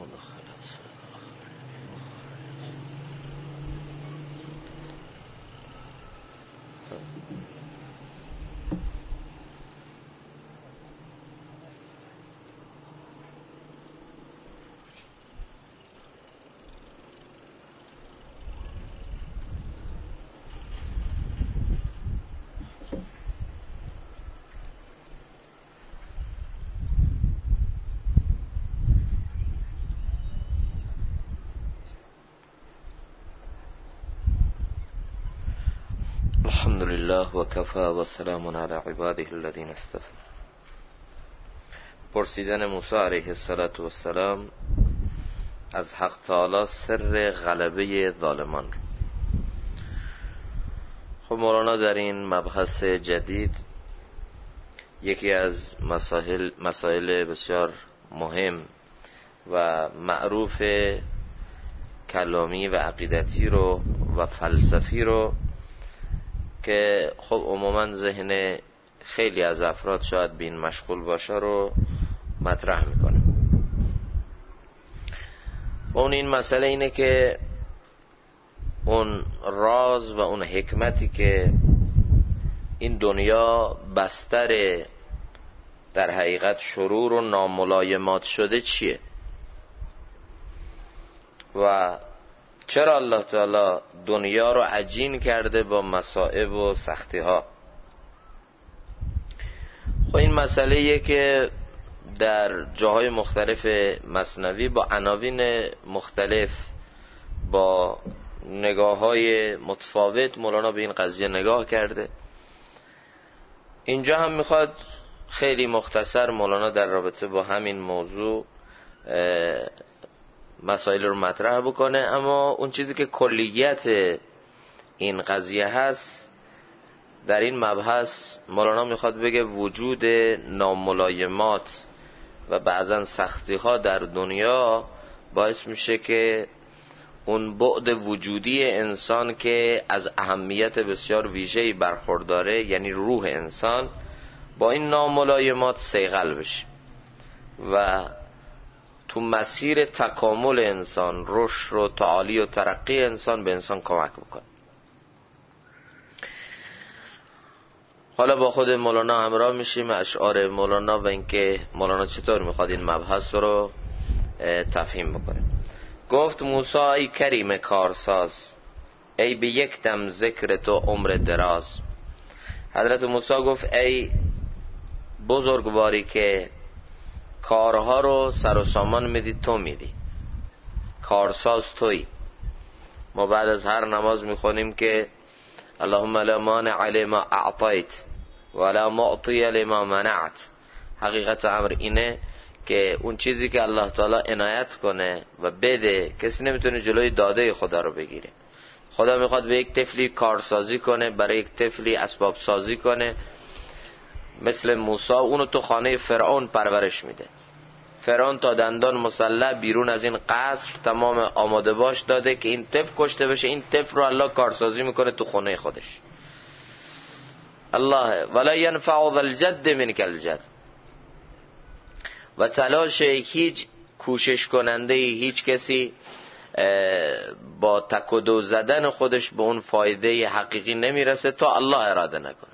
الحمد لله و کفى و سلام علی عباده الذین اصطفى. پرسیدن موسی علیه السلام از حق تعالی سر غلبه ظالمان رو. خب مولانا در این مبحث جدید یکی از مسائل بسیار مهم و معروف کلامی و عقیدتی رو و فلسفی رو که خب عموما ذهن خیلی از افراد شاید بین مشغول باشه رو مطرح میکنه. و اون این مسئله اینه که اون راز و اون حکمتی که این دنیا بستر در حقیقت شرور و ناملایمات شده چیه و چرا الله تعالی دنیا رو عجین کرده با مصائب و سختی ها. خب این مسئله‌ایه که در جاهای مختلف مثنوی با عناوین مختلف با نگاه‌های متفاوت مولانا به این قضیه نگاه کرده. اینجا هم میخواد خیلی مختصر مولانا در رابطه با همین موضوع مسائل رو مطرح بکنه، اما اون چیزی که کلیت این قضیه هست در این مبحث مولانا میخواد بگه وجود ناملایمات و بعضا سختی ها در دنیا باعث میشه که اون بعد وجودی انسان که از اهمیت بسیار ویژه‌ای برخورداره، یعنی روح انسان، با این ناملایمات صیقل بشه و تو مسیر تکامل انسان، رشد و تعالی و ترقی انسان به انسان کمک بکنه. حالا با خود مولانا همراه میشیم اشعار مولانا و اینکه مولانا چطور میخواد این مبحث رو تفهیم بکنه. گفت موسی ای کریم کارساز، ای به یک دم ذکر تو عمر دراز. حضرت موسی گفت ای بزرگواری که کارها رو سر و سامان میدی، تو میدی، کارساز تویی. ما بعد از هر نماز میخونیم که اللهم لا مانع لما اعطیت ولا معطی لما منعت. حقیقت امر اینه که اون چیزی که الله تعالی عنایت کنه و بده کسی نمیتونه جلوی داده خدا رو بگیره. خدا میخواد به یک طفلی کارسازی کنه، برای یک طفلی اسباب سازی کنه. مثل موسی اونو تو خانه فرعون پرورش میده. فرعون تا دندان مسلح بیرون از این قصر تمام آماده باش داده که این طفل کشته بشه. این طفل رو الله کارسازی میکنه تو خونه خودش. الله ولا ينفع ذا الجد منك الجد. و تلاش هیچ کوشش کننده، هیچ کسی با تک و دو زدن خودش به اون فایده حقیقی نمیرسه تا الله اراده نکنه.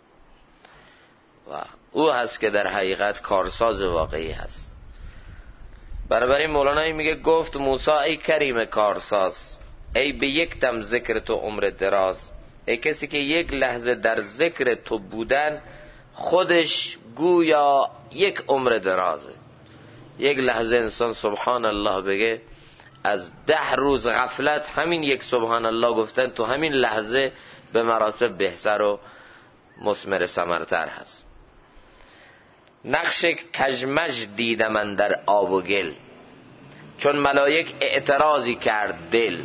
و او هست که در حقیقت کارساز واقعی هست. بنابراین مولانا میگه گفت موسی ای کریم کارساز، ای به یک دم ذکر تو عمر دراز. ای کسی که یک لحظه در ذکر تو بودن خودش گویا یک عمر درازه. یک لحظه انسان سبحان الله بگه، از 10 روز غفلت همین یک سبحان الله گفتن تو همین لحظه به مراتب بهتر و مثمر ثمرتر هست. نقش کژمژ دیدم من در آب و گل، چون ملائک اعتراضی کرد دل.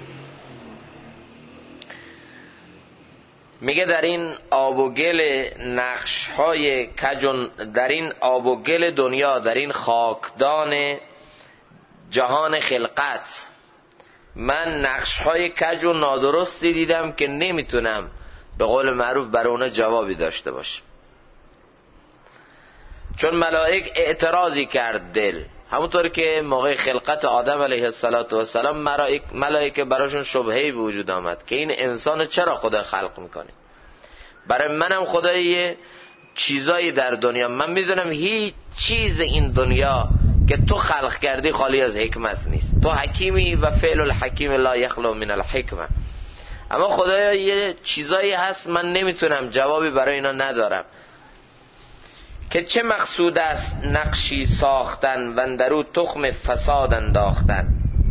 میگه در این آب و گل نقش‌های کجون، در این آب و گل دنیا، در این خاکدان جهان خلقت، من نقش‌های کج و نادرستی دیدم که نمیتونم به قول معروف برای اونها جوابی داشته باشم. چون ملائک اعتراضی کرد دل، همونطور که موقع خلقت آدم علیه السلام ملائکه براشون شبهه‌ای به وجود آمد که این انسان چرا خدا خلق میکنه. برای منم خدا یه چیزایی در دنیا، من میدونم هیچ چیز این دنیا که تو خلق کردی خالی از حکمت نیست، تو حکیمی و فعل الحکیم لا یخلو من الحکمه، اما خدایا یه چیزایی هست من نمیتونم، جوابی برای اینا ندارم. که چه مقصود است نقشی ساختن و اندرو تخم فساد انداختن.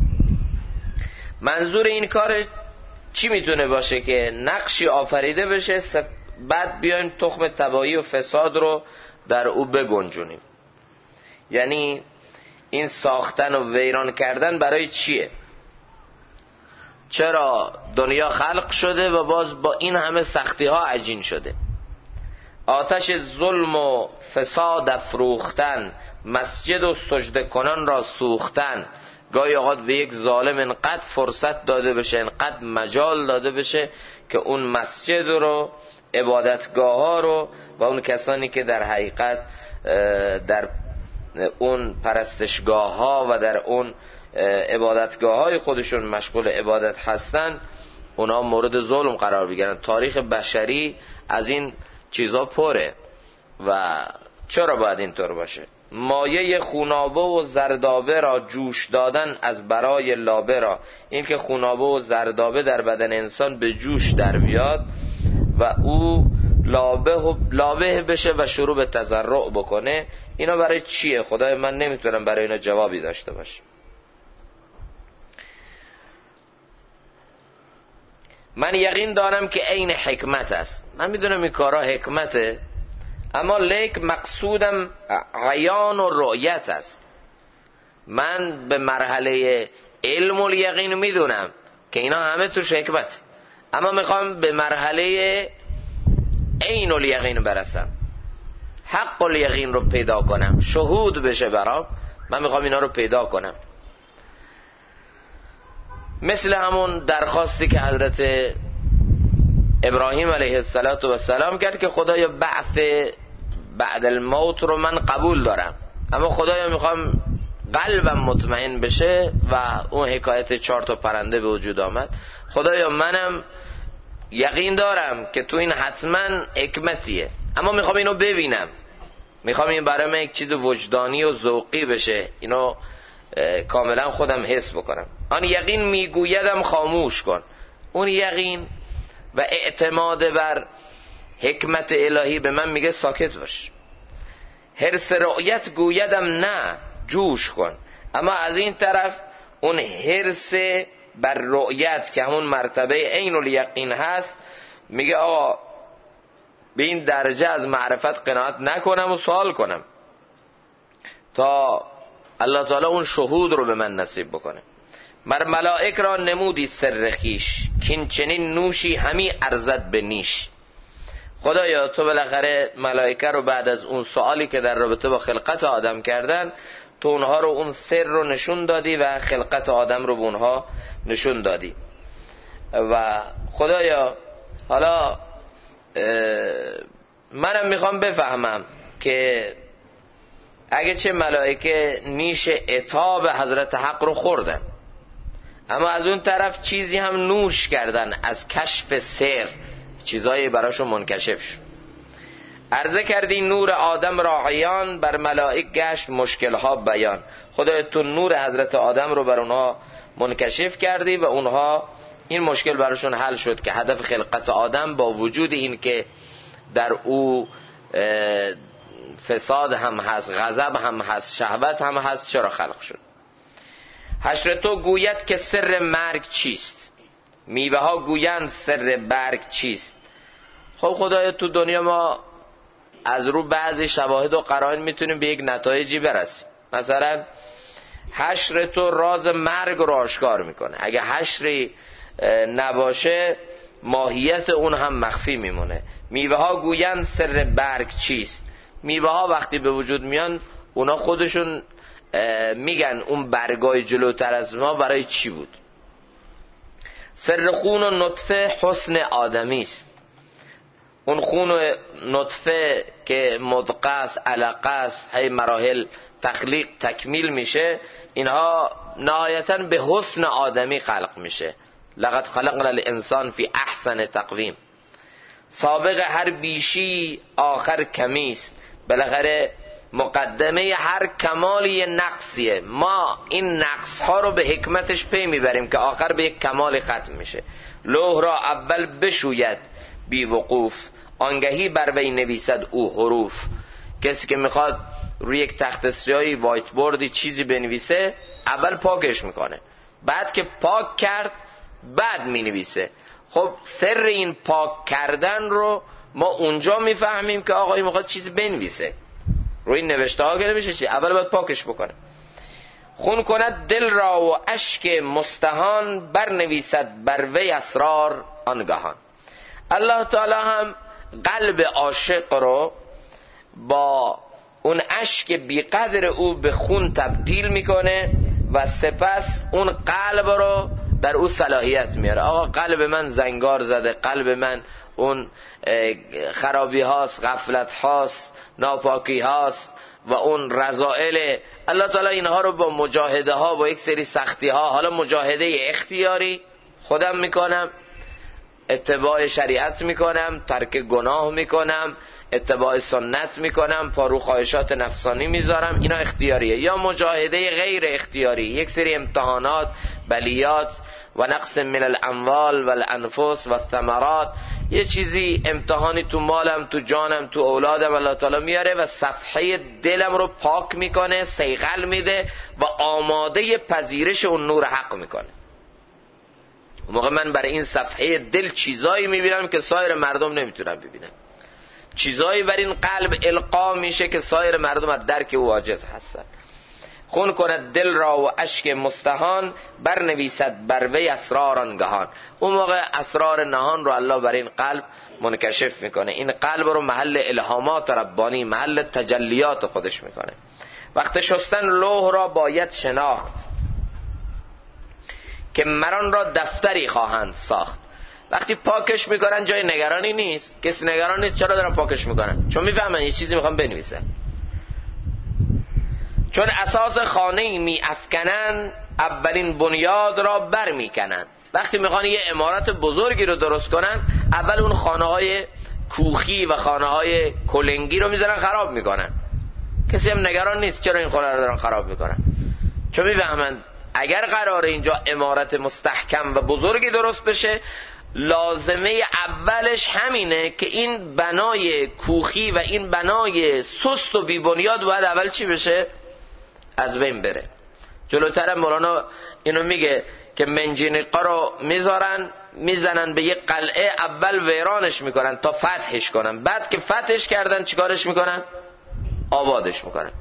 منظور این کار چی میتونه باشه؟ که نقشی آفریده بشه بعد بیایم تخم تباهی و فساد رو در او بگنجونیم. یعنی این ساختن و ویران کردن برای چیه؟ چرا دنیا خلق شده و باز با این همه سختی ها عجین شده؟ آتش ظلم و فساد افروختن، مسجد و سجده کنان را سوختن. گاهی اوقات به یک ظالم انقدر فرصت داده بشه، انقدر مجال داده بشه که اون مسجد رو، عبادتگاه ها رو و اون کسانی که در حقیقت در اون پرستشگاه ها و در اون عبادتگاه های خودشون مشغول عبادت هستن، اونا مورد ظلم قرار بگیرن. تاریخ بشری از این چیزا پره و چرا باید اینطور باشه؟ مایه خونابه و زردابه را جوش دادن از برای لابه را. این که خونابه و زردابه در بدن انسان به جوش در بیاد و او لابه بشه و شروع به تضرع بکنه، اینا برای چیه؟ خدای من نمیتونم برای اینا جوابی داشته باشم. من یقین دارم که عین حکمت است. من میدونم این کارا حکمته، اما لیک مقصودم عیان و رؤیت است. من به مرحله علم و یقین میدونم که اینا همه توش حکمت، اما میخوام به مرحله عین و یقین برسم، حق و یقین رو پیدا کنم، شهود بشه برام. من میخوام اینا رو پیدا کنم. مثل همون درخواستی که حضرت ابراهیم علیه السلام کرد که خدایا بعث بعد الموت رو من قبول دارم، اما خدایا میخوام قلبم مطمئن بشه و اون حکایت 4 تا پرنده به وجود آمد. خدایا منم یقین دارم که تو این حتما حکمتیه، اما میخوام اینو ببینم، میخوام این برای من یک چیز وجدانی و ذوقی بشه، اینو کاملا خودم حس بکنم. آن یقین میگویدم خاموش کن. اون یقین و اعتماد بر حکمت الهی به من میگه ساکت باش. حرص رؤیت گویدم نه جوش کن. اما از این طرف اون حرص بر رؤیت که همون مرتبه عین الیقین هست میگه آقا به این درجه از معرفت قناعت نکنم و سوال کنم تا الله تعالی اون شهود رو به من نصیب بکنه. مر ملائک را نمودی سر خویش، کین چنین نوشی همی ارزد به نیش. خدایا تو بالاخره ملائکه رو بعد از اون سوالی که در رابطه با خلقت آدم کردن، تو اونها رو اون سر رو نشون دادی و خلقت آدم رو به اونها نشون دادی. و خدایا حالا منم میخوام بفهمم که اگه چه ملائکه نیش عتاب حضرت حق رو خوردن، اما از اون طرف چیزی هم نوش کردن از کشف سر، چیزایی براشون منکشف شد. عرضه کردی نور آدم را عیان، بر ملائک گشت مشکلها بیان. خدای تو نور حضرت آدم رو بر اونها منکشف کردی و اونها این مشکل براشون حل شد که هدف خلقت آدم با وجود این که در او فساد هم هست، غضب هم هست، شهوت هم هست، چرا خلق شد. حشر تو گوید که سر مرگ چیست، میوه ها گویند سر برگ چیست. خب خدایا تو دنیا ما از رو بعضی شواهد و قرائن میتونیم به یک نتایجی برسیم. مثلا حشر تو راز مرگ رو آشکار میکنه. اگه حشری نباشه ماهیت اون هم مخفی میمونه. میوه ها گویند سر برگ چیست. میوه ها وقتی به وجود میان اونا خودشون میگن اون برگای جلوتر از ما برای چی بود. سر خون و نطفه حسن آدمی است. اون خون نطفه که مضغه است، علقه است، هی مراحل تخلیق تکمیل میشه، اینها نهایتاً به حسن آدمی خلق میشه. لقد خلقنا الانسان فی احسن تقویم. سابق هر بیشی آخر کمیست. بالاخره مقدمه هر کمالی یه نقصیه. ما این نقص ها رو به حکمتش پی میبریم که آخر به یک کمال ختم میشه. لوح را اول بشوید بی وقوف، آنگهی بر وی نویسد او حروف. کسی که میخواد روی یک تخت سیاهی وایت بوردی چیزی بنویسه، اول پاکش میکنه، بعد که پاک کرد بعد مینویسه. خب سر این پاک کردن رو ما اونجا میفهمیم که آقا این میخواد چیزی بنویسه. روی نوشته ها که نمیشه چی، اول باید پاکش بکنه. خون کند دل را و اشک مستهان، برنویسد بر وی اسرار آنگهان. الله تعالی هم قلب عاشق رو با اون اشک بیقدر او به خون تبدیل میکنه و سپس اون قلب رو در او صلاحیت میاره. آقا قلب من زنگار زده، قلب من اون خرابی هاست، غفلت هاست، ناپاکی هاست و اون رذائل. الله تعالی اینها رو با مجاهده ها، با یک سری سختی ها، حالا مجاهده اختیاری خودم میکنم، اتباع شریعت میکنم، ترک گناه میکنم، اتباع سنت میکنم، پارو خواهشات نفسانی میذارم، اینا اختیاریه. یا مجاهده غیر اختیاری، یک سری امتحانات، بلیات و نقص من الاموال و الانفس و الثمرات، یه چیزی امتحانی تو مالم، تو جانم، تو اولادم الله تعالی میاره و صفحه دلم رو پاک میکنه، صیقل میده و آماده پذیرش اون نور حق میکنه. اون موقع من برای این صفحه دل چیزایی میبینم که سایر مردم نمیتونن ببینن، چیزایی بر این قلب القا میشه که سایر مردم از درک او عاجز هستن. خون کند دل را و اشک مستهان، برنویسد بر وی اسرار آنگهان. اون موقع اسرار نهان رو الله بر این قلب منکشف میکنه. این قلب رو محل الهامات ربانی، محل تجلیات خودش میکنه. وقت شستن لوح را باید شناخت، که مران را دفتری خواهند ساخت. وقتی پاکش میکنن جای نگرانی نیست، کسی نگران نیست. چرا دارن پاکش میکنن؟ چون میفهمن یه چیزی میخوان بنویسن. چون اساس خانه می افکنن، اولین بنیاد را بر میکنن. وقتی میخوان یه عمارت بزرگی رو درست کنن، اول اون خانه های کوخی و خانه های کلنگی رو میذارن خراب میکنن. کسی هم نگران نیست چرا این خانه رو دارن خراب میکنن، چون میفهمن اگر قرار اینجا عمارت مستحکم و بزرگی درست بشه، لازمه اولش همینه که این بنای کوخی و این بنای سست و بی بنیاد باید اول چی بشه؟ از بین بره. جلوتر مولانا اینو میگه که منجنیقا رو میزنن به یک قلعه، اول ویرانش میکنن تا فتحش کنن، بعد که فتحش کردن چیکارش میکنن؟ آبادش میکنن.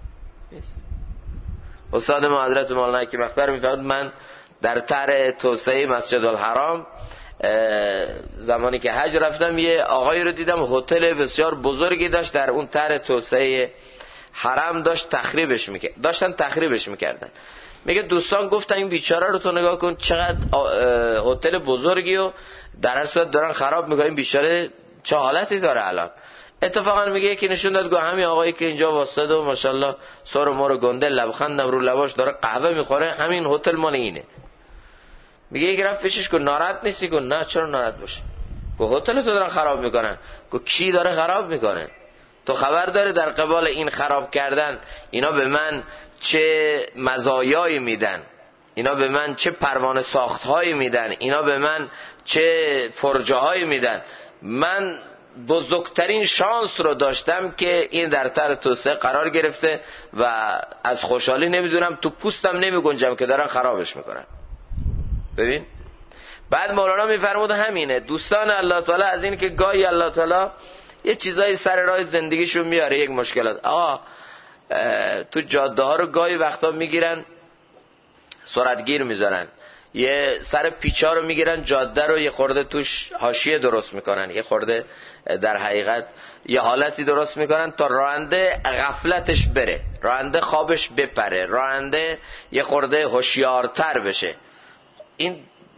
استاد ما حضرت مولانا حکیم اکبر میفرمود من در طرح توسعه مسجد الحرام زمانی که حج رفتم یه آقایی رو دیدم هتل بسیار بزرگی داشت، در اون طرح توسعه حرم داشتن تخریبش میکردن. میگه دوستان گفتن این بیچاره رو تو نگاه کن چقدر هتل بزرگی و در هر صورت دارن خراب میکنن، این بیچاره چه حالتی داره الان. اتفاقا میگه یکی نشون داد گفت همین آقایی که اینجا واسطه و ماشاءالله سر و مور گنده لبخندم رو لباش داره قهوه میخوره، همین هتل مال اینه. میگه یک رفت پیشش گفت ناراحت نیستی؟ گفت نه چرا ناراحت باشه. گفت هتل تو دارن خراب میکنن. گفت کی داره خراب میکنه؟ تو خبر داره در قبال این خراب کردن اینا به من چه مزایایی میدن، اینا به من چه پروانه ساختهایی میدن، اینا به من چه فرجه هایی میدن. من بزرگترین شانس رو داشتم که این در طرح توسعه قرار گرفته و از خوشحالی نمیدونم تو پوستم نمیگنجم که دارن خرابش میکنن. ببین بعد مولانا میفرمود همینه دوستان الله تعالی، از این که گاهی الله تعالی یه چیزایی سر راه زندگیشون میاره، یک مشکلات. آقا تو جاده ها رو گاهی وقتا میگیرن سرعتگیر میذارن، یه سر پیچا رو میگیرن جاده رو یه خورده توش حاشیه درست میکنن، یه خورده در حقیقت یه حالتی درست میکنن تا راننده غفلتش بره، راننده خوابش بپره، راننده یه خورده هوشیارتر بشه. این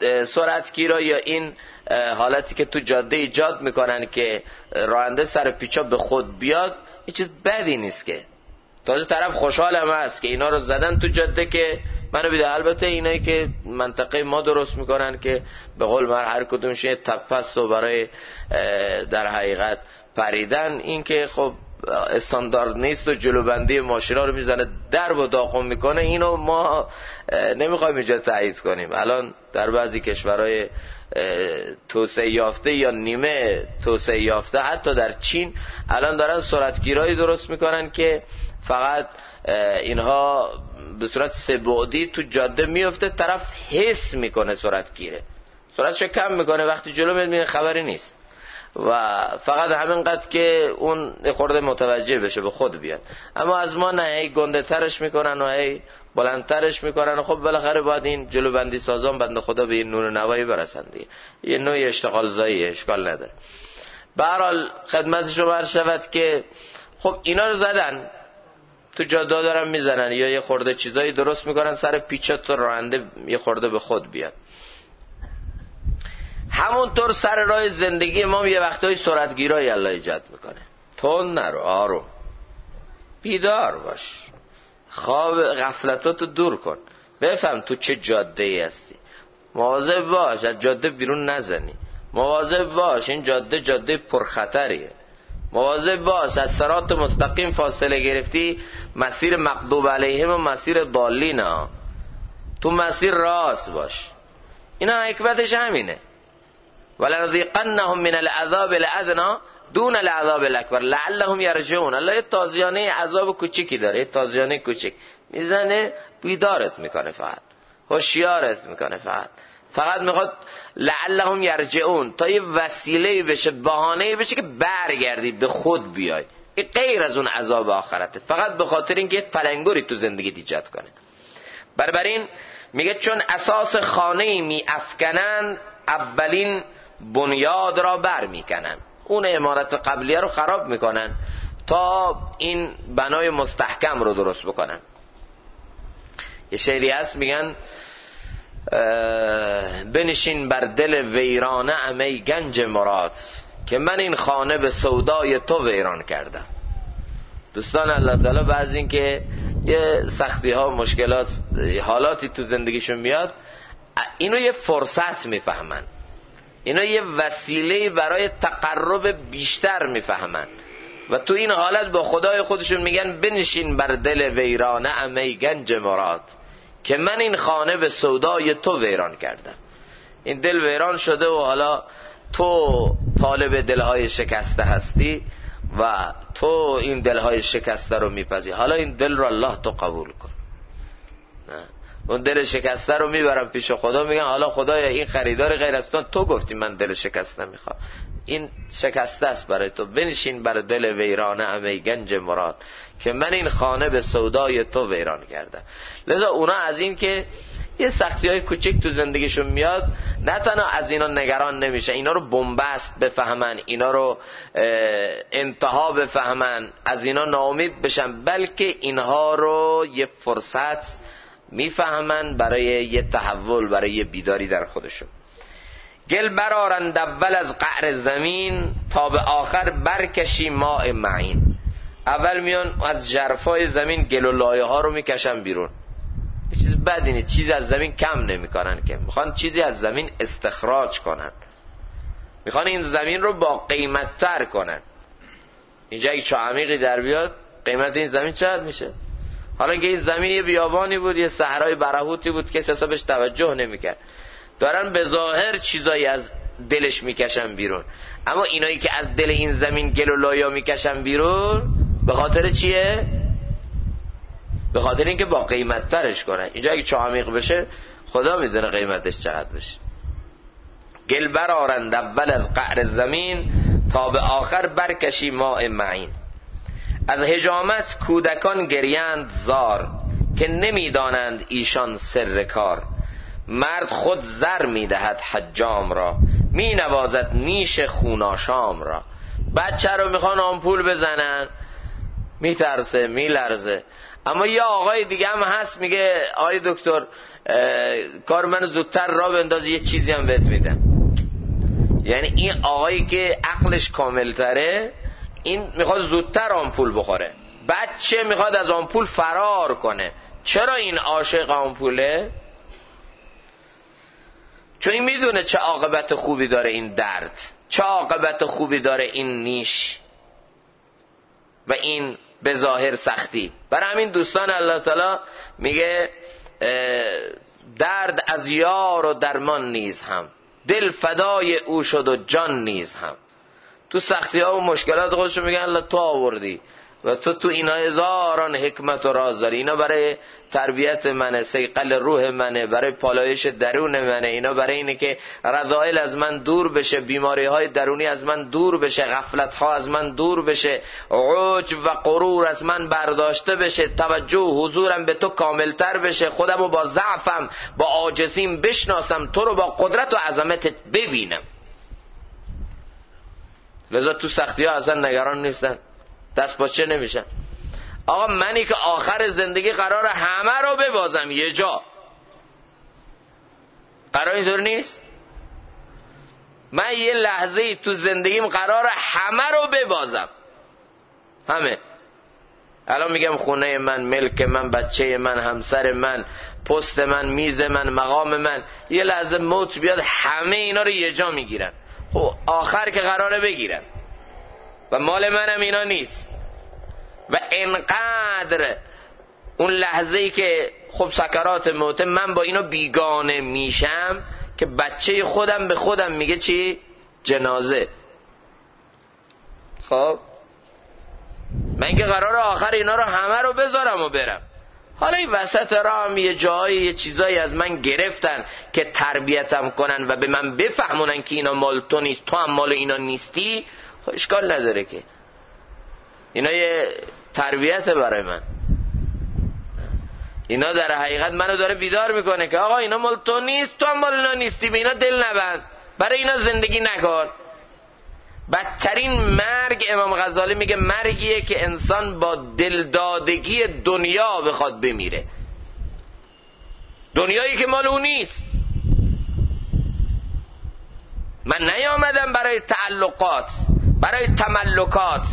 سرعتگیرا یا این حالتی که تو جاده ایجاد میکنن که راننده سر پیچا به خود بیاد، این چیز بدی نیست که. تازه طرف خوشحال هم هست که اینا رو زدن تو جاده که منو بیده. البته اینایی که منطقه ما درست میکنن که به قول من هر کدومش یه تپه است و برای در حقیقت پریدن، این که خب استاندارد نیست و جلوبندی ماشینا رو میزنه درب و داغون میکنه، اینو ما نمیخوایم اینجا تایید کنیم. الان در بعضی کشورهای توسعه یافته یا نیمه توسعه یافته، حتی در چین، الان دارن سرعتگیرایی درست میکنن که فقط اینها به صورت سه بعدی تو جاده میفته، طرف حس میکنه سرعتگیره، سرعتش کم میکنه، وقتی جلو میاد میبینه خبری نیست و فقط همینقدر که اون خورده متوجه بشه به خود بیاد. اما از ما نه، هی گنده ترش میکنن و هی بلندترش میکنن و خب بالاخره باید این جلوبندی سازان بنده خدا به این نور نوایی برسن دیگه. یه نوع اشتغال زایی، اشکال نداره. به هر حال خدمت شما عرض شود که خب اینا رو زدن تو جاده دارن میزنن یا یه خورده چیزایی درست میکنن سر پیچا تو راننده یه خورده به خود بیاد. همونطور سر راه زندگی ما یه وقتای سرعتگیرایی الله ایجاد میکنه. تون نرو، آروم، بیدار باش، خواب غفلتاتو دور کن، بفهم تو چه جاده ای هستی، مواظب باش از جاده بیرون نزنی، مواظب باش این جاده پرخطریه، مواظب باش از صراط مستقیم فاصله گرفتی، مسیر مغضوب علیهم و مسیر ضالین، تو مسیر راست باش. اینا حکمتش همینه. ولنذیقنهم من العذاب الادنی دون العذاب الاکبر لعلهم یرجعون. الله یه تازیانه عذاب کوچیکی داره، یه تازیانه کوچیک میزنه، بیدارت میکنه، فقط هوشیارت میکنه، فقط میخواد لعلهم یرجعون، تا یه وسیله بشه، بهانه بشه که برگردی به خود بیای. این غیر از اون عذاب آخرته، فقط به خاطر اینکه یه تلنگری تو زندگی ایجاد کنه. بنابراین میگه چون اساس خانه‌ای می افکنند اولین بنیاد را بر میکنن، اون عمارت قبلیه رو خراب میکنن تا این بنای مستحکم رو درست بکنن. یه شعری هست میگن بنشین بر دل ویرانه امی گنج مراد، که من این خانه به سودای تو ویران کردم. دوستان الله تعالی بعضی این که یه سختی ها، مشکلات، حالاتی تو زندگیشون میاد، اینو یه فرصت میفهمن، اینو یه وسیله برای تقرب بیشتر میفهمن و تو این حالت با خدای خودشون میگن بنشین بر دل ویرانه امی گنج مراد، که من این خانه به سودای تو ویران کردم. این دل ویران شده و حالا تو طالب دلهای شکسته هستی و تو این دلهای شکسته رو میپذیری. حالا این دل رو الله تو قبول کن. اون دل شکسته رو میبرم پیش خدا، میگن حالا خدایا این خریدار غیر از تو گفتی من دل شکسته میخوام، این شکسته است برای تو، بنشین بر دل ویرانه امی گنج مراد، که من این خانه به سودای تو ویران کردم. لذا اونا از این که یه سختی های کوچک تو زندگیشون میاد، نه تنها از اینا نگران نمیشه، اینا رو بنبست بفهمن، اینا رو انتها بفهمن، از اینا ناامید بشن، بلکه اینها رو یه فرصت میفهمن برای یه تحول، برای یه بیداری در خودشون. گل برارند اول از قعر زمین، تا به آخر برکشی ماء معین. اول میان از ژرفای زمین گل و لایه ها رو میکشن بیرون. یه چیز بدی نیست، چیزی از زمین کم نمیکنن، که میخوان چیزی از زمین استخراج کنن، میخوان این زمین رو با قیمت تر کنن. اینجا اگه چاه عمیقی در بیاد، قیمت این زمین چقدر میشه؟ حالا که این زمین یه بیابانی بود، یه صحرای برهوتی بود، کسی اصلا بهش توجه نمیکرد. دارن به ظاهر چیزایی از دلش میکشن بیرون، اما اینایی که از دل این زمین گل و لایا میکشن بیرون به خاطر چیه؟ به خاطر اینکه با قیمت ترش کنن. اینجا اگه چاه عمیق بشه خدا میدونه قیمتش چقدر بشه. گل برآرند اول از قعر زمین، تا به آخر برکشی ماء معین. از حجامت کودکان گریند زار، که نمیدانند ایشان سر کار. مرد خود زر میدهد حجام را، می نوازد نیش خوناشام را. بچه رو میخوان آمپول بزنن، میترسه، میلرزه. اما یه آقای دیگه هم هست میگه آقای دکتر کار منو زودتر راه بنداز یه چیزی هم بهت میدم. یعنی این آقایی که عقلش کامل تره این میخواد زودتر آمپول بخوره، بچه میخواد از آمپول فرار کنه. چرا این عاشق آمپوله؟ چون این میدونه چه عاقبت خوبی داره این درد، چه عاقبت خوبی داره این نیش و این به ظاهر سختی. برای همین دوستان الله تعالی میگه درد از یار و درمان نیز هم، دل فدای او شد و جان نیز هم. تو سختی ها و مشکلات خودشون میگن الله تو آوردی و تو اینا هزاران حکمت و راز داری. اینا برای تربیت منه، صیقل روح منه، برای پالایش درون منه، اینا برای اینه که رذائل از من دور بشه، بیماری های درونی از من دور بشه، غفلت ها از من دور بشه، عجب و غرور از من برداشته بشه، توجه و حضورم به تو کاملتر بشه، خودمو با ضعفم با عاجزیم بشناسم، تو رو با قدرت و عظمتت ببینم. لذا تو سختی ها اصلا نگران نیستن، دست پاچه نمیشن. آقا منی که آخر زندگی قرار همه رو ببازم یه جا، قرار اینطور نیست؟ من یه لحظه تو زندگیم قرار همه رو ببازم، همه. الان میگم خونه من، ملک من، بچه من، همسر من، پست من، میز من، مقام من، یه لحظه موت بیاد همه اینا رو یه جا میگیرن. خب آخر که قراره بگیرن و مال منم اینا نیست. و انقدر اون لحظه‌ای که خب سکرات موت من با اینا بیگانه میشم که بچه خودم به خودم میگه چی؟ جنازه. خب من که قرار آخر اینا رو همه رو بذارم و برم. حالا این وسط راه هم یه جایی یه چیزایی از من گرفتن که تربیتم کنن و به من بفهمونن که اینا مال تو نیست، تو هم مال اینا نیستی. خب اشکال نداره که اینا یه تربیت برای من. اینا در حقیقت منو داره بیدار میکنه که آقا اینا مال تو نیست، تو هم مال اینا نیستی، به اینا دل نبند، برای اینا زندگی نکن. بدترین مرگ امام غزالی میگه مرگیه که انسان با دلدادگی دنیا بخواد بمیره، دنیایی که مال اون نیست. من نیامدم برای تعلقات، برای تملکات،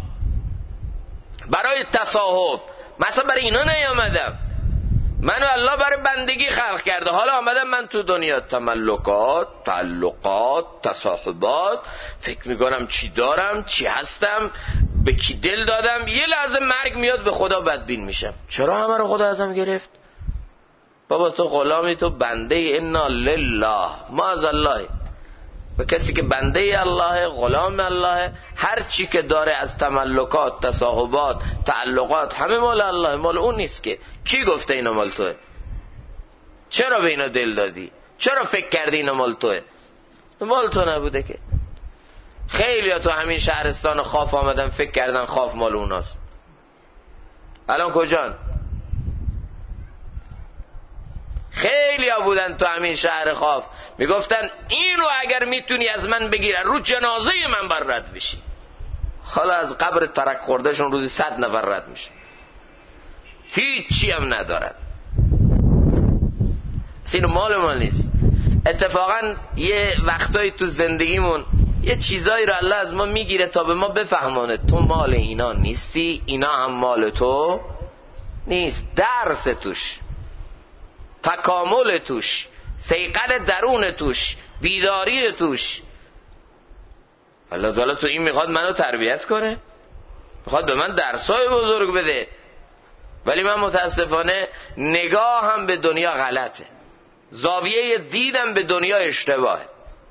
برای تصاحب، مثلا برای اینا نیامدم. منو الله برای بندگی خلق کرده، حالا آمدم من تو دنیا تملکات، تعلقات، تصاحبات، فکر میکنم چی دارم، چی هستم، به کی دل دادم. یه لحظه مرگ میاد به خدا بدبین میشم. چرا همه رو خدا ازم گرفت؟ بابا تو غلامی، تو بنده انا لله ما از الله. و کسی که بنده الله، غلام الله، هر چی که داره از تملکات، تصاحبات، تعلقات، همه مال الله، مال اون نیست که. کی گفته اینا مال توه؟ چرا به اینا دل دادی؟ چرا فکر کردی اینا مال توه؟ مال تو نبوده که. خیلی ها تو همین شهرستان خاف آمدن فکر کردن خاف مال اوناست. الان کجان؟ خیلی ها بودن تو همین شهر خاف میگفتن این رو اگر میتونی از من بگیرن رو جنازه من بر رد بشی. حالا از قبر ترک خوردهشون روزی 100 نفر رد میشه، هیچی هم ندارن. اینو مال نیست. اتفاقا یه وقتایی تو زندگیمون یه چیزایی رو الله از ما میگیره تا به ما بفهمونه تو مال اینا نیستی، اینا هم مال تو نیست. درس توش، تکامل توش، صیقل درون توش، بیداری توش. الله تعالی تو این میخواد منو تربیت کنه، میخواد به من درسای بزرگ بده. ولی من متاسفانه نگاهم به دنیا غلطه، زاویه دیدم به دنیا اشتباهه.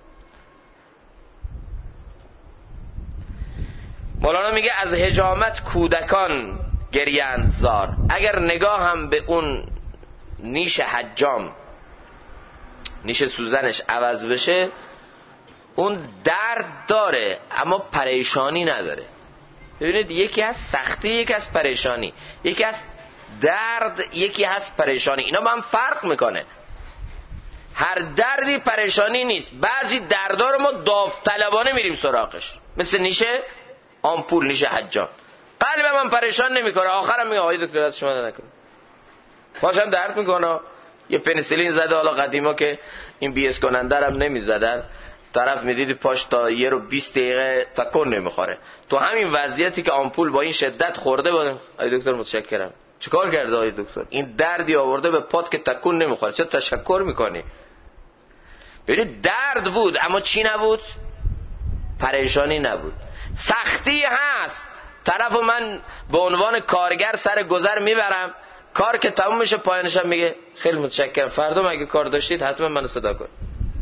مولانا میگه از حجامت کودکان گریند زار. اگر نگاهم به اون نیش حجام، نیش سوزنش عوض بشه، اون درد داره اما پریشانی نداره. ببینید یکی از سختی، یکی از پریشانی، یکی از درد، یکی از پریشانی. اینا با هم فرق میکنه. هر دردی پریشانی نیست. بعضی دردها رو ما داوطلبانه میریم سراغش، مثل نیش آمپول، نیش حجام. قلبم هم پریشان نمیکنه، آخرم میگه آقای دکتر از شما نکنه، پاشم درد میکنه. یه پنیسیلین زده، حالا قدیما که این بی اس کننده هم نمیزدن، طرف میدیدی پاش تا 1 رو 20 دقیقه تکون نمیخوره. تو همین وضعیتی که آمپول با این شدت خورده بود، آقای دکتر متشکرم. چیکار کرده آقای دکتر؟ این دردی آورده به پات که تکون نمیخوره، چه تشکر میکنی؟ ببینید درد بود اما چی نبود؟ پریشانی نبود. سختی هست، طرفو من به عنوان کارگر سر گذر میبرم، کار که تموم میشه پایانشم میگه خیلی متشکرم، فردا مگه کار داشتید حتما منو صدا کن.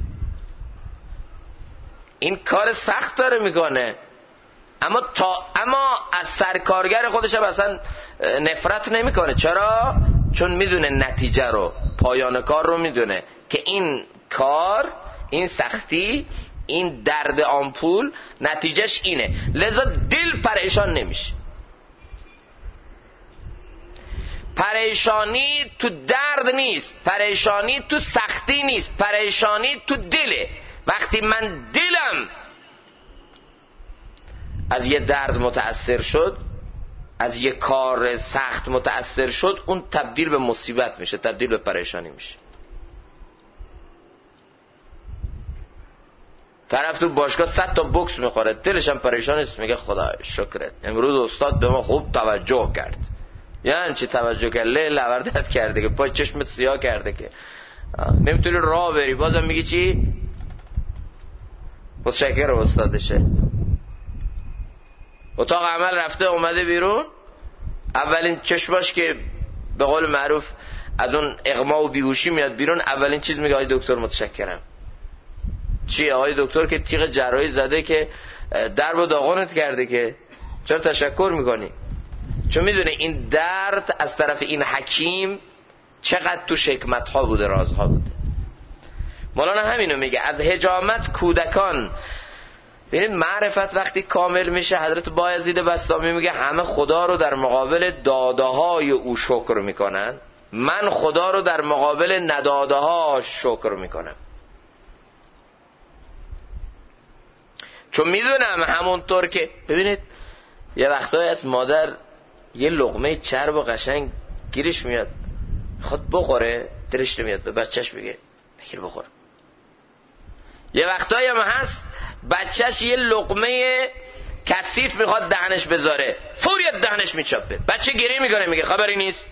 این کار سخت داره میکنه، اما از سرکارگر خودش هم اصلا نفرت نمیکنه. چرا؟ چون میدونه نتیجه رو، پایان کار رو میدونه که این کار، این سختی، این درد آمپول نتیجهش اینه، لذا دل پریشان نمیشه. پریشانی تو درد نیست، پریشانی تو سختی نیست، پریشانی تو دله. وقتی من دلم از یه درد متأثر شد، از یه کار سخت متأثر شد، اون تبدیل به مصیبت میشه، تبدیل به پریشانی میشه. طرف تو باشگاه 100 تا بوکس میخوره، دلش هم پریشان است، میگه خدا شکرت امروز استاد به ما خوب توجه کرد. یعنی چی توجه کرد؟ لوردت کرده که پای چشمت سیاه کرده که نمیتونی راه بری، بازم میگی چی؟ متشکر استادشه. اتاق عمل رفته اومده بیرون، اولین چشماش که به قول معروف از اون اغما و بیهوشی میاد بیرون، اولین چیز میگه آقای دکتر متشکرم. چیه آقای دکتر که تیغ جراحی زده که درب و داغونت کرده، که چرا تشکر میکنی؟ چون میدونه این درد از طرف این حکیم چقدر تو حکمت ها بوده، رازها بوده. مولانا همینو میگه، از حجامت کودکان. ببینید معرفت وقتی کامل میشه، حضرت بایزید بسطامی میگه همه خدا رو در مقابل داده‌های او شکر میکنن، من خدا رو در مقابل نداده‌ها شکر میکنم. چون میدونم همونطور که ببینید یه وقتایی از مادر یه لقمه چرب و قشنگ گیرش میاد، خود بخوره، دلش نمیاد به بچهش بگه بگیر بخور. یه وقتایی هم هست بچهش یه لقمه کثیف میخواد دهنش بذاره، فوری دهنش میچاپه، بچه گریه میکنه، میگه خبری نیست.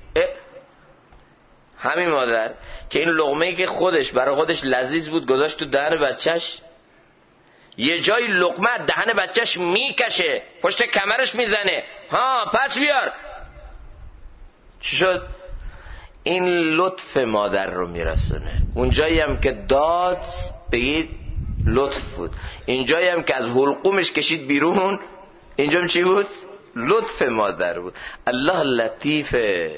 همین مادر که این لقمه‌ای که خودش برای خودش لذیذ بود گذاشت تو دهن بچهش، یه جای لقمه دهن بچهش میکشه، پشت کمرش میزنه، ها پس بیار. چی شد؟ این لطف مادر رو میرسونه. اون جایی هم که داد بگید لطف بود، این جایی هم که از حلقومش کشید بیرون، اینجا چی بود؟ لطف مادر بود. الله لطیفه.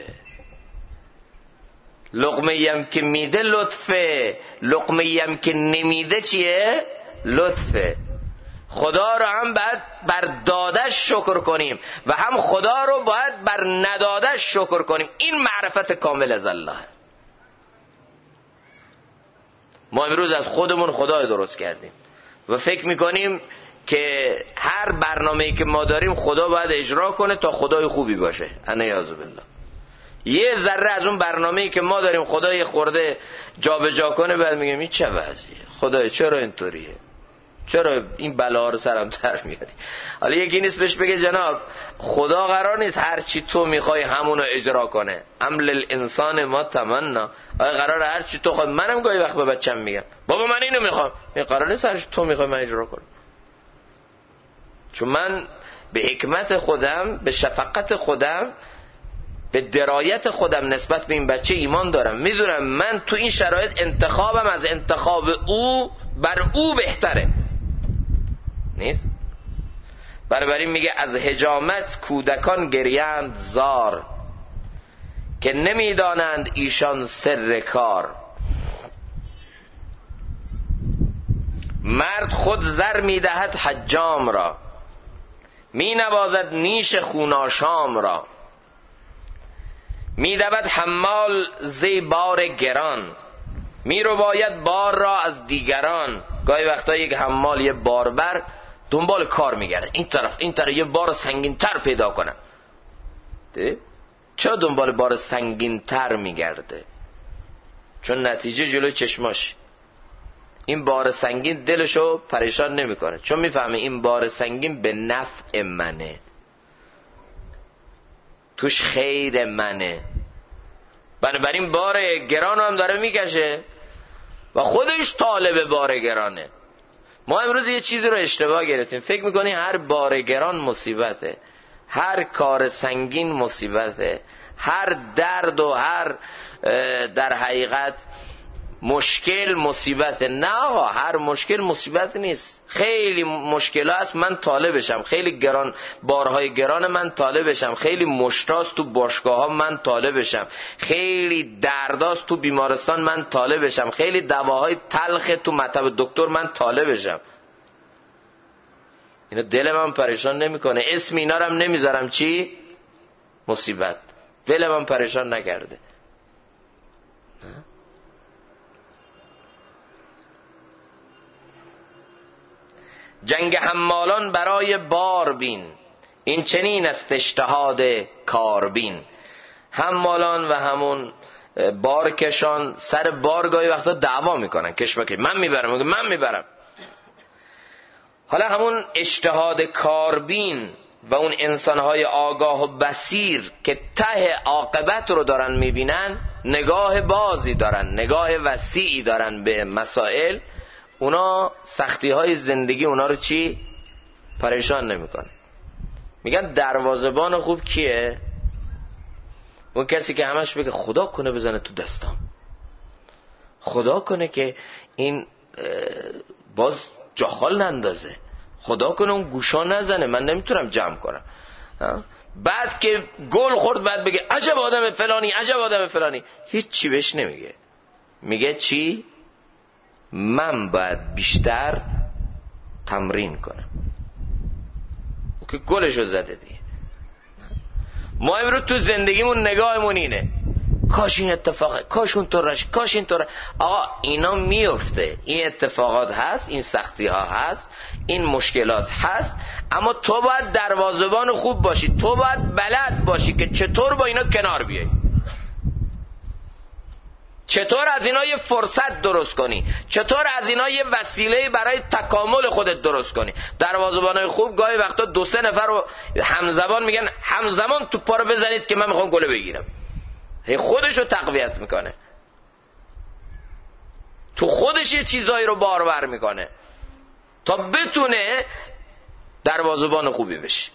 لقمه هم که میده لطفه، لقمه هم که نمیده چیه؟ لطفه. خدا رو هم باید بر دادش شکر کنیم و هم خدا رو باید بر ندادش شکر کنیم. این معرفت کامل از الله. ما امروز از خودمون خدای درست کردیم و فکر میکنیم که هر برنامه‌ای که ما داریم خدا باید اجرا کنه تا خدای خوبی باشه. انیاذ بالله. یه ذره از اون برنامه‌ای که ما داریم خدای خورده جابجا کنه، بعد میگیم این چه وضعیه؟ خدای چرا اینطوریه؟ چرا این بلا رو سرم در میاری؟ حالا یکی نیست بهش بگه جناب خدا قرار نیست هر چی تو میخوای همونو اجرا کنه. عمل الانسان ما تمنا. قرار هر چی تو خواهی. منم گاهی وقت به بچم میگم بابا من اینو میخوام، این قرار نیست هر چی تو میخوای من اجرا کنم. چون من به حکمت خودم، به شفقت خودم، به درایت خودم نسبت به این بچه ایمان دارم. میدونم من تو این شرایط انتخابم از انتخاب او بر او بهتره نیست. بنابراین میگه از حجامت کودکان گریند زار، که نمیدانند ایشان سر کار. مرد خود زر میدهد حجام را، می نوازد نیش خوناشام را. می دود حمال زی بار گران، می رو باید بار را از دیگران. گاهی وقتا یک حمال یه باربر دنبال کار میگرده، این طرف یه بار سنگین تر پیدا کنم. چرا دنبال بار سنگین تر میگرده؟ چون نتیجه جلوی چشماش. این بار سنگین دلشو پریشان نمیکنه، چون میفهمه این بار سنگین به نفع منه، توش خیر منه. بنابراین بار گران هم داره میکشه و خودش طالب بار گرانه. ما امروز یه چیزی رو اشتباه گرفتیم، فکر میکنی هر بار گران مصیبته، هر کار سنگین مصیبته، هر درد و هر در حقیقت مشکل مصیبته. نه آقا، هر مشکل مصیبت نیست. خیلی مشکل هست من طالبشم، خیلی گران بارهای گران من طالبشم، خیلی مشتاست تو باشگاه ها من طالبشم، خیلی درداست تو بیمارستان من طالبشم، خیلی دواهای تلخ تو مطب دکتر من طالبشم. اینا دل من پریشان نمیکنه، اسم اینا رو هم نمیذارم چی؟ مصیبت. دل من پریشان نکرده. جنگ حمالان برای بار بین، این چنین است اجتهاد کاربین. حمالان و همون بارکشان سر بارگاهی وقتا دعوا میکنن، کشمکش، من میبرم. حالا همون اجتهاد کاربین و اون انسانهای آگاه و بصیر که ته عاقبت رو دارن میبینن، نگاه بازی دارن، نگاه وسیعی دارن به مسائل، اونا سختی های زندگی اونا رو چی؟ پریشان نمیکنه. میگن دروازه‌بان خوب کیه؟ اون کسی که همش بگه خدا کنه بزنه تو دستام، خدا کنه که این باز جاخال نندازه، خدا کنه اون گوشا نزنه من نمیتونم جمع کنم. بعد که گل خورد بعد بگه عجب آدم فلانی، عجب آدم فلانی. هیچ چی بهش نمیگه. میگه چی؟ من باید بیشتر تمرین کنم. که گلشو زده دیگه. ما امروز تو زندگیمون نگاهمون اینه، کاش این اتفاقه، کاش اون طور نشه، کاش این طور. آقا اینا میفته، این اتفاقات هست، این سختی ها هست، این مشکلات هست، اما تو باید دروازه‌بان خوب باشی، تو باید بلد باشی که چطور با اینا کنار بیایی، چطور از اینا یه فرصت درست کنی، چطور از اینا یه وسیله برای تکامل خودت درست کنی. دروازه‌بانای خوب گاهی وقتا 2-3 نفر رو همزمان میگن همزمان توپا رو بزنید که من میخوام گل بگیرم. هی خودش رو تقویت میکنه، تو خودش یه چیزایی رو بارور میکنه تا بتونه دروازه‌بان خوبی بشه.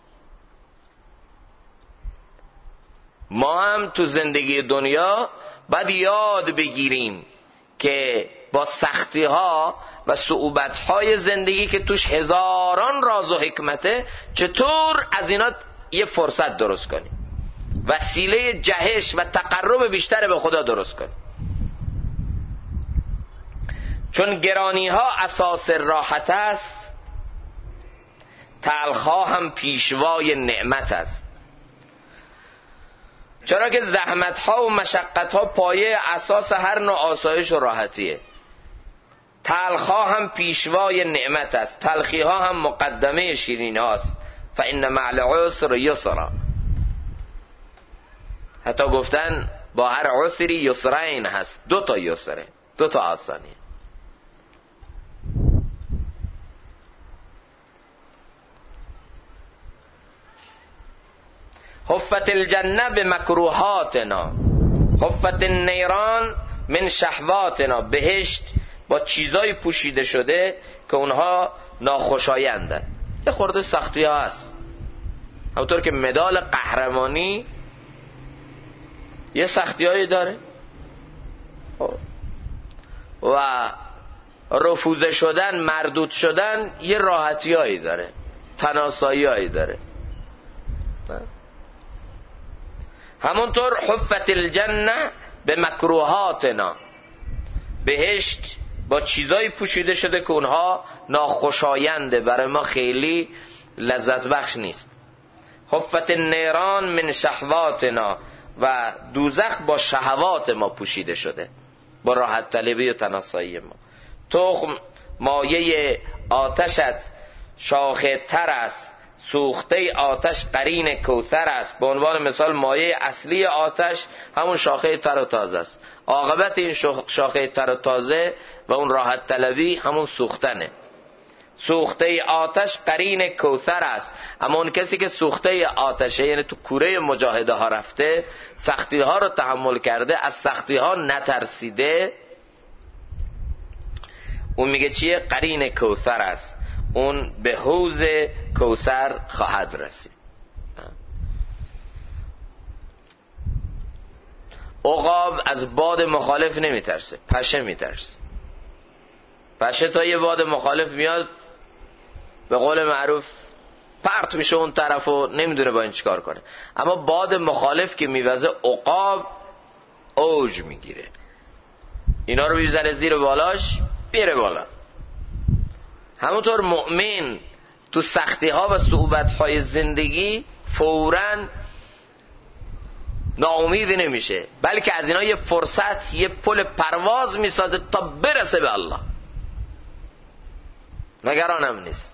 ما هم تو زندگی دنیا باید یاد بگیریم که با سختی ها و صعوبت های زندگی که توش هزاران راز و حکمته، چطور از اینا یه فرصت درست کنیم، وسیله جهش و تقرب بیشتر به خدا درست کنیم. چون گرانی ها اساس راحت است، تلخ ها هم پیشوای نعمت است. چرا که زحمت ها و مشقت ها پایه اساس هر نوع آسایش و راحتیه. تلخ ها هم پیشوای نعمت است، تلخی ها هم مقدمه شیرین هاست. فإن مع العسر یسرا. حتی گفتن با هر عسری یسرین هست، 2 تا یسره، 2 تا آسانی. حفت الجنه بمکروهاتنا، حفت النیران من شهواتنا. بهشت با چیزای پوشیده شده که اونها ناخوشایندن. یه خورده سختی ها هست، همونطور که مدال قهرمانی یه سختی هایی داره و رفوزه شدن، مردود شدن یه راحتی هایی داره، تناسایی هایی داره. همونطور حفت الجنه به مکروهاتنا، بهشت با چیزایی پوشیده شده که اونها ناخوشاینده، برای ما خیلی لذت بخش نیست. حفت النیران من شهواتنا، و دوزخ با شهوات ما پوشیده شده، با راحت طلبی و تناسایی ما. تو مایه آتشت شاخه تر است، سوخته آتش قرین کوثر است. به عنوان مثال مایه اصلی آتش همون شاخه تر و تازه است. عاقبت این شاخه تر و تازه و اون راحت طلبی همون سوختنه. سوخته آتش قرین کوثر است. اما اون کسی که سوخته آتشه، یعنی تو کوره مجاهده ها رفته، سختی ها رو تحمل کرده، از سختی ها نترسیده، اون میگه چیه؟ قرین کوثر است. اون به حوض کوثر خواهد رسید. عقاب از باد مخالف نمیترسه، پشه میترسه. پشه تا یه باد مخالف میاد به قول معروف پرت میشه اون طرف و نمیدونه با این چیکار کنه. اما باد مخالف که میوزه عقاب اوج میگیره، اینا رو میذاره زیر بالاش بیره بالا. همونطور مؤمن تو سختی ها و صعوبت های زندگی فوراً ناامیدی نمیشه، بلکه از اینا یه فرصت، یه پل پرواز میسازه تا برسه به الله. نگرانم نیست.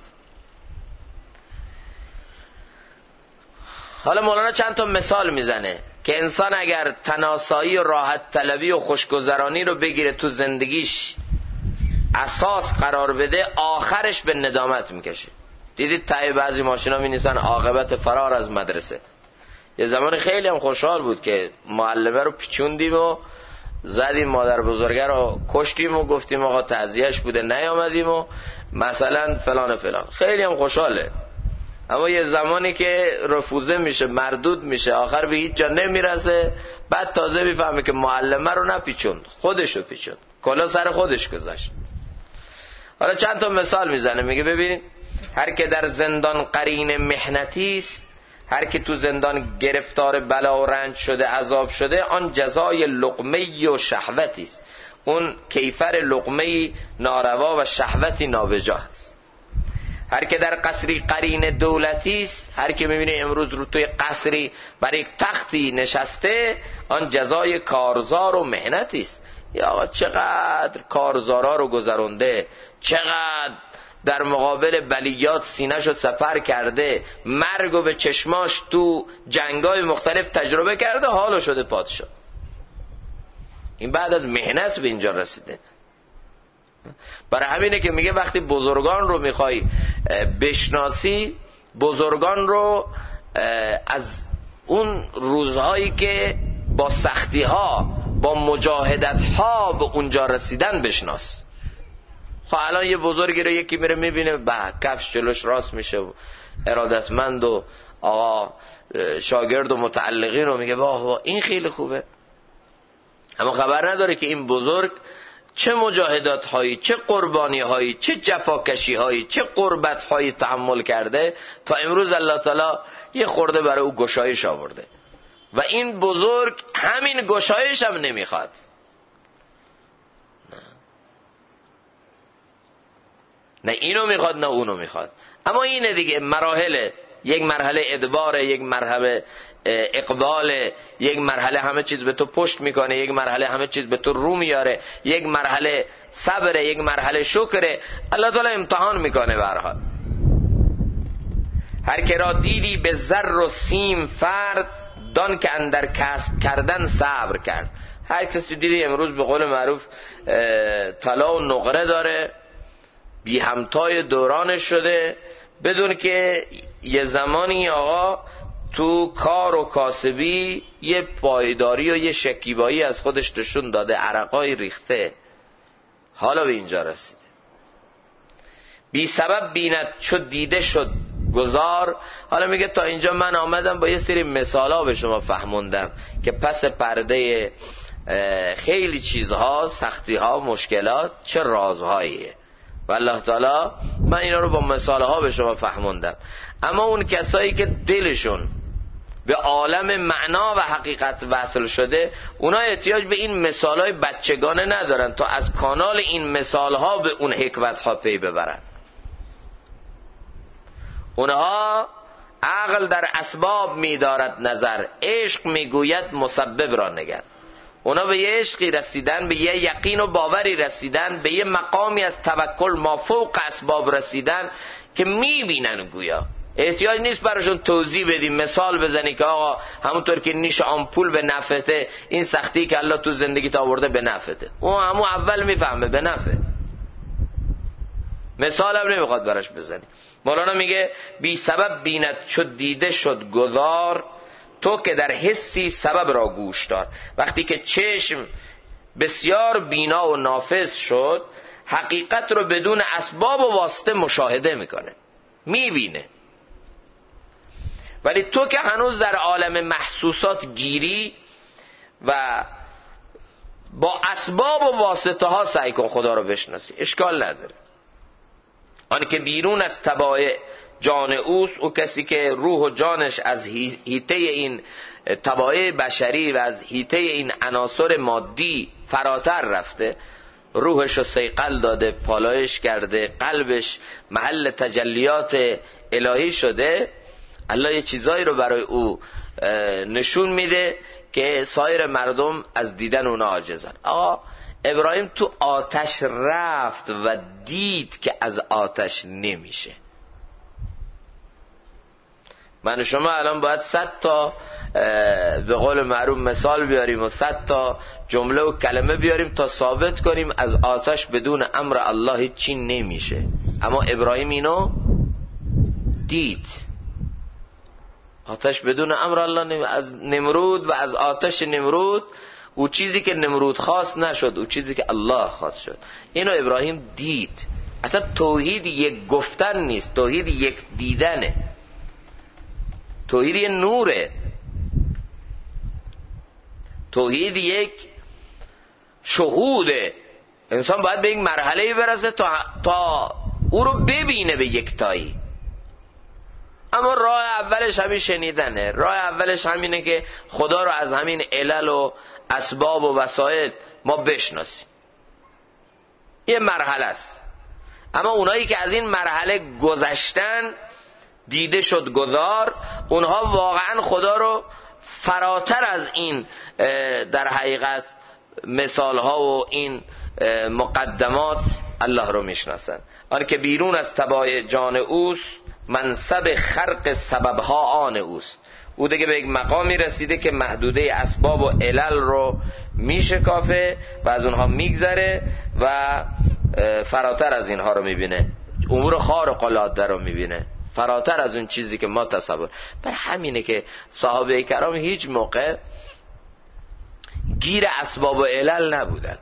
حالا مولانا چند تا مثال میزنه که انسان اگر تناسایی و راحت طلبی و خوشگذرانی رو بگیره تو زندگیش اساس قرار بده، آخرش به ندامت میکشه. دیدید ته بعضی ماشینا می‌نویسن عاقبت فرار از مدرسه. یه زمان خیلی هم خوشحال بود که معلمه رو پیچوندیم و زدیم، مادر بزرگه رو کشتیم و گفتیم آقا تعزیهش بوده نیامدیم و مثلا فلان فلان، خیلی هم خوشحاله. اما یه زمانی که رفوزه میشه، مردود میشه، آخر به هیچ جا نمیرسه، بعد تازه میفهمه که معلمه رو نپیچوند، خودشو پیچوند، کلا سر خودش گذاشت. حالا چند تا مثال میزنه، میگه ببینید هر که در زندان قرین محنتی است، هر که تو زندان گرفتار بلا و رنج شده، عذاب شده، آن جزای لقمه و شهوتی است. اون کیفر لقمه ناروا و شهوتی نابجا است. هر که در قصری قرین دولتی است، هر که میبینه امروز رو توی قصری بر یک تختی نشسته، آن جزای کارزار و محنتی است. یا آقا چقدر کارزارا رو گذرونده، چقدر در مقابل بلیات سینه‌شو سپر کرده، مرگو به چشماش تو جنگای مختلف تجربه کرده، حالو شده پادشاه. این بعد از محنت به اینجا رسیده. برای همینه که میگه وقتی بزرگان رو میخوای بشناسی، بزرگان رو از اون روزهایی که با سختی ها، با مجاهدت ها به اونجا رسیدن بشناس. خب الان یه بزرگی رو یکی میره میبینه به کفش جلوش راست میشه و ارادتمند و آقا شاگرد و متعلقین رو میگه واه این خیلی خوبه، اما خبر نداره که این بزرگ چه مجاهدات هایی، چه قربانی هایی، چه جفاکشی هایی، چه قربت هایی تحمل کرده تا امروز الله تعالی یه خورده برای او گشایش آورده و این بزرگ همین گشایش هم نمیخواد. نه اینو میخواد نه اونو میخواد. اما اینه دیگه مراحله، یک مرحله ادباره، یک مرحله اقباله، یک مرحله همه چیز به تو پشت میکنه، یک مرحله همه چیز به تو رو میاره، یک مرحله صبره، یک مرحله شکره. الله تعالی امتحان میکنه به هر حال. هر که را دیدی به زر و سیم فرد، دان که اندر کسب کردن صبر کرد. هر کسی دیدی امروز به قول معروف طلا و نقره داره، بی همتای دورانش شده، بدون که یه زمانی آقا تو کار و کاسبی یه پایداری و یه شکیبایی از خودش نشون داده، عرقای ریخته، حالا به اینجا رسیده. بی سبب بیند چو دیده شد گذار. حالا میگه تا اینجا من آمدم با یه سری مثالا به شما فهموندم که پس پرده خیلی چیزها، سختیها، مشکلات چه رازهاییه و الله تعالی من اینا رو با مثالها به شما فهموندم. اما اون کسایی که دلشون به عالم معنا و حقیقت وصل شده، اونا احتیاج به این مثالهای بچگانه ندارن تا از کانال این مثالها به اون حکمتها پی ببرن. اونها عقل در اسباب می‌دارد نظر، عشق میگوید مسبب را نگر. اونا به یه عشقی رسیدن، به یه یقین و باوری رسیدن، به یه مقامی از توکل ما فوق اسباب رسیدن که میبینن. گویا احتیاج نیست براشون توضیح بدیم، مثال بزنی که آقا همونطور که نیش آمپول به نفته، این سختی که الله تو زندگی تا آورده به نفته. اون همون اول میفهمه به نفه، مثال هم نمیخواد براش بزنی. مولانا میگه بی سبب بیند چو دیده شد گذار، تو که در حسی سبب را گوش دار. وقتی که چشم بسیار بینا و نافذ شد، حقیقت رو بدون اسباب و واسطه مشاهده میکنه، میبینه. ولی تو که هنوز در عالم محسوسات گیری و با اسباب و واسطه ها سعی کن خدا رو بشناسی، اشکال نداره. آن که بیرون از طبایع جان اوست، او کسی که روح و جانش از حیطه این طبایع بشری و از حیطه این عناصر مادی فراتر رفته، روحش رو صیقل داده، پالایش کرده، قلبش محل تجلیات الهی شده، الله یه چیزایی رو برای او نشون میده که سایر مردم از دیدن اونا عاجزن. آقا ابراهیم تو آتش رفت و دید که از آتش نمیشه. من و شما الان باید 100 تا به قول معروف مثال بیاریم و 100 تا جمله و کلمه بیاریم تا ثابت کنیم از آتش بدون امر الله هیچ چی نمیشه. اما ابراهیم اینو دید، آتش بدون امر الله نمیشه. از نمرود و از آتش نمرود، او چیزی که نمرود خواست نشد، او چیزی که الله خواست شد. اینو ابراهیم دید. اصلا توحید یک گفتن نیست، توحید یک دیدنه، توحید یک نوره، توحید یک شهوده. انسان باید به یک مرحله برسه تا او رو ببینه به یکتایی. اما راه اولش همین شنیدنه، راه اولش همینه که خدا رو از همین علل و اسباب و وسایل ما بشناسیم. یه مرحله است. اما اونایی که از این مرحله گذشتن، دیده شد گذار، اونها واقعا خدا رو فراتر از این در حقیقت مثال ها و این مقدمات الله رو میشناسن. آن که بیرون از طبایع جان اوست، منصب خرق سبب ها آن اوست. او دیگه به یک مقامی رسیده که محدوده اسباب و علل رو میشکافه و از اونها میگذره و فراتر از اینها رو میبینه، امور خارق العاده رو میبینه، فراتر از اون چیزی که ما تصور. بر همینه که صحابه کرام هیچ موقع گیر اسباب و علل نبودن.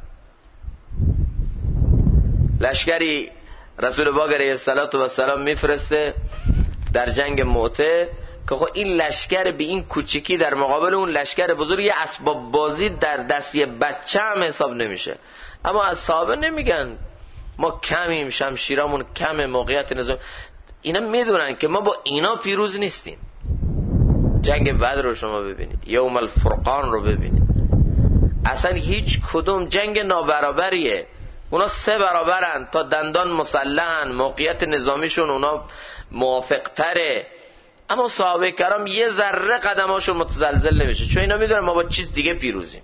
لشکری رسول پاک علیه السلام میفرسته در جنگ موته که خب این لشکر به این کوچیکی در مقابل اون لشکر بزرگ یه اسباب بازی در دست یه بچه هم حساب نمیشه. اما از صحابه نمیگن ما کمیم، شمشیرامون کمه، موقعیت نظام. اینا میدونن که ما با اینا پیروز نیستیم. جنگ بدر رو شما ببینید، یوم الفرقان رو ببینید، اصلا هیچ کدوم جنگ نابرابریه. اونا 3 برابرن، تا دندان مسلحن، موقعیت نظامیشون اونا موافق تره. اما صحابه کرام یه ذره قدماشون متزلزل نمیشه، چون اینا میدونن ما با چیز دیگه پیروزیم،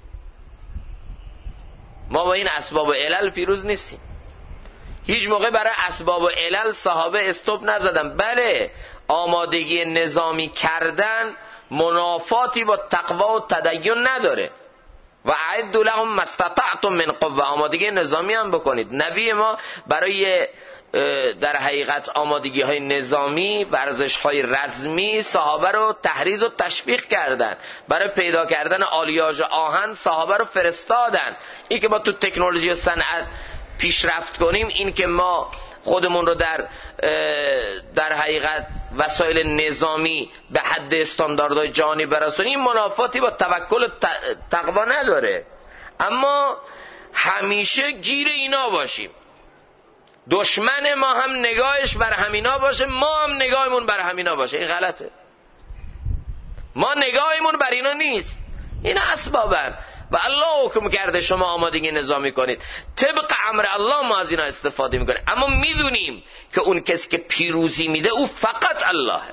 ما با این اسباب و علل پیروز نیستیم. هیچ موقع برای اسباب و علل صحابه استوب نزدن. بله، آمادگی نظامی کردن منافاتی با تقوا و تدین نداره. و اعدوا لهم ما استطعتم من قوه، آمادگی نظامی هم بکنید. نبی ما برای در حقیقت آمادگی های نظامی، ورزش های رزمی صحابه رو تحریض و تشویق کردن. برای پیدا کردن آلیاژ آهن صحابه رو فرستادن. این که ما تو تکنولوژی و صنعت پیشرفت کنیم، این که ما خودمون رو در حقیقت وسایل نظامی به حد استانداردهای جهانی برسونیم، این منافاتی با توکل و تقوا نداره. اما همیشه گیر اینا باشیم، دشمن ما هم نگاهش بر همینا باشه، ما هم نگاهمون بر همینا باشه. این غلطه. ما نگاهمون بر اینا نیست، اینا اسبابن و الله حکم کرده شما آمادگی نظامی کنید. طبق امر الله ما از اینا استفاده میکنه. اما میدونیم که اون کسی که پیروزی میده او فقط اللهه.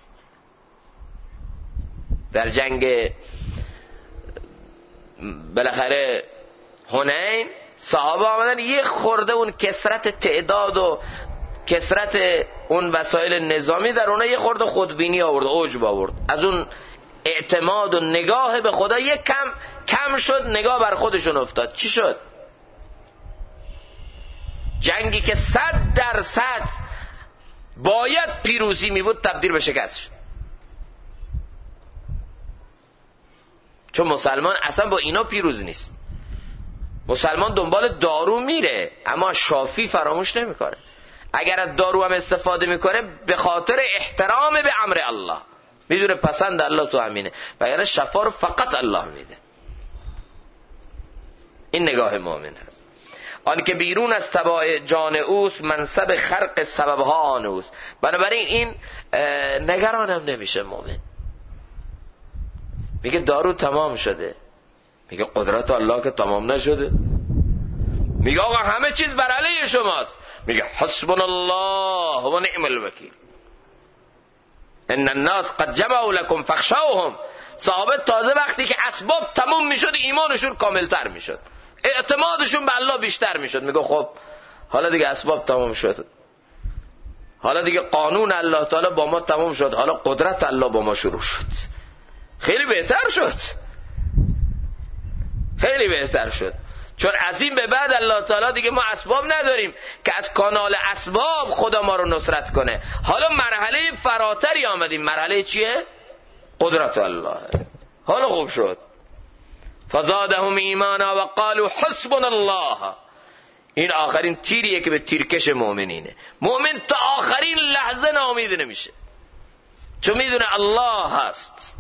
در جنگ بالاخره حنین صحابه آمدن، یه خورده اون کثرت تعداد و کثرت اون وسایل نظامی در اونها یه خورده خودبینی آورد، عجب آورد، از اون اعتماد و نگاه به خدا یک کم شد، نگاه بر خودشون افتاد. چی شد؟ جنگی که 100% باید پیروزی می بود تبدیل به شکست شد. چون مسلمان اصلا با اینا پیروز نیست. مسلمان دنبال دارو میره اما شافی فراموش نمیکنه. اگر از دارو هم استفاده میکنه به خاطر احترام به امر الله، میدونه پسند الله تو همینه، وگرنه شفا رو فقط الله میده. این نگاه مؤمن هست. آن که بیرون از تبع جان اوست، منصب خرق سببها آن اوست. بنابراین این نگرانم نمیشه مؤمن. میگه دارو تمام شده، میگه قدرت الله که تمام نشده، میگه آقا همه چیز بر علیه شماست، میگه حسبنا الله و نعم الوکیل، ان الناس قد جمعوا لكم فاخشوهم. صحابه تازه وقتی که اسباب تموم میشد ایمانشون کاملتر میشد، اعتمادشون به الله بیشتر میشد. میگه خب حالا دیگه اسباب تموم شد، حالا دیگه قانون الله تعالی با ما تموم شد، حالا قدرت الله با ما شروع شد. خیلی بهتر شد، خیلی بهتر شد. چون از این به بعد الله تعالی دیگه ما اسباب نداریم که از کانال اسباب خدا ما رو نصرت کنه. حالا مرحله فراتری آمدیم. مرحله چیه؟ قدرت الله. حالا خوب شد. فزادهم ایمانا و قالوا حسبنا الله. این آخرین تیریه که به تیرکش مؤمنینه. مؤمن تا آخرین لحظه ناامید نمیشه، چون میدونه الله هست،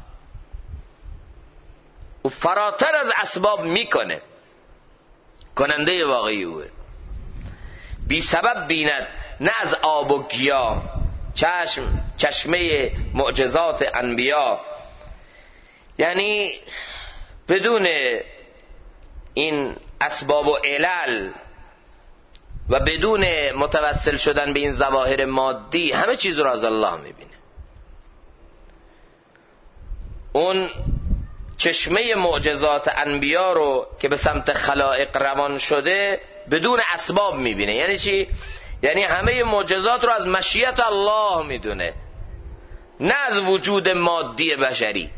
او فراتر از اسباب میکنه، کننده واقعی اوه. بی سبب بیند نه از آب و گیاه، چشمه معجزات انبیا. یعنی بدون این اسباب و علل و بدون متوسل شدن به این ظواهر مادی همه چیز رو از الله میبینه. اون چشمه معجزات انبیا رو که به سمت خلائق روان شده بدون اسباب میبینه. یعنی چی؟ یعنی همه معجزات رو از مشیت الله میدونه، نه از وجود مادی بشری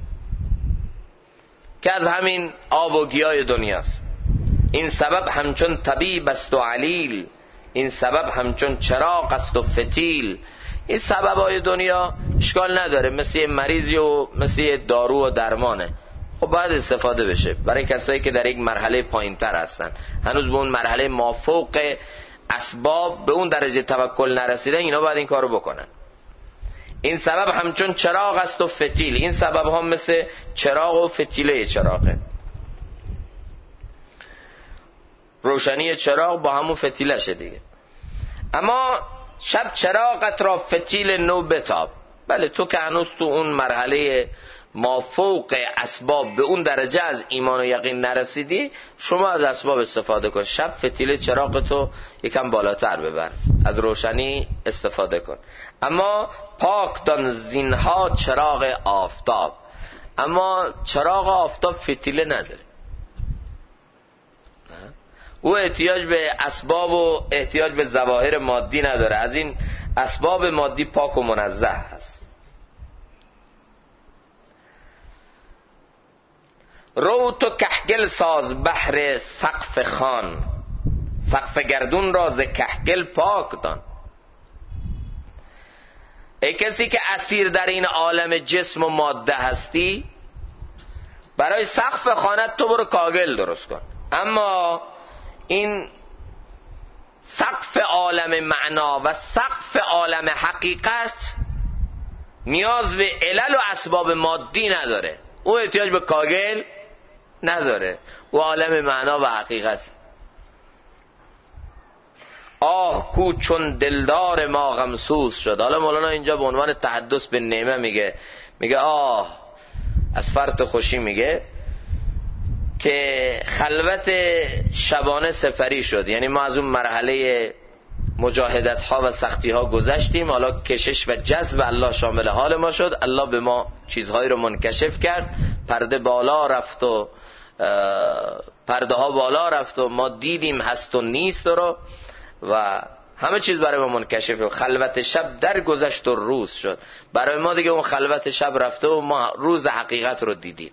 که از همین آب و گیاه دنیاست. این سبب همچون طبیب است و علیل، این سبب همچون چراغ است و فتیل. این سببای دنیا اشکال نداره، مثل مریضی و مثل دارو و درمانه، خب باید استفاده بشه برای کسایی که در یک مرحله پایین‌تر هستن، هنوز به اون مرحله مافوق اسباب به اون درجه توکل نرسیدن. اینا باید این کارو بکنن. این سبب همچون چراغ است و فتیل. این سبب ها مثل چراغ و فتیله چراغه. روشنی چراغ با همون فتیلشه دیگه. اما شب چراغت را فتیل نو بتاب. بله تو که هنوز تو اون مرحله مافوق اسباب به اون درجه از ایمان و یقین نرسیدی، شما از اسباب استفاده کن. شب فتیل چراغ تو یکم بالاتر ببر، از روشنی استفاده کن. اما پاک دان زینها چراغ آفتاب. اما چراغ آفتاب فتیله نداره، او احتیاج به اسباب و احتیاج به ظواهر مادی نداره، از این اسباب مادی پاک و منزه هست. رو تو کهگل ساز بحر سقف خان، سقف گردون را ز کهگل پاک دان. ای کسی که اسیر در این عالم جسم و ماده هستی، برای سقف خانت تو برو کاگل درست کن. اما این سقف عالم معنا و سقف عالم حقیقت نیاز به علل و اسباب مادی نداره، او احتیاج به کاگل نداره، او عالم معنا و حقیقت. آه کو چون دلدار ما غمسوس شد. حالا مولانا اینجا به عنوان تحدث به نعمه میگه آه از فرط خوشی، میگه که خلوت شبانه سفری شد. یعنی ما از اون مرحله مجاهدت ها و سختی ها گذشتیم، حالا کشش و جذب الله شامل حال ما شد. الله به ما چیزهایی رو منکشف کرد، پرده بالا رفت و پرده ها بالا رفت و ما دیدیم هست و نیست رو، و همه چیز برای ما منکشفه. خلوت شب در گذشت و روز شد. برای ما دیگه اون خلوت شب رفته و ما روز حقیقت رو دیدیم.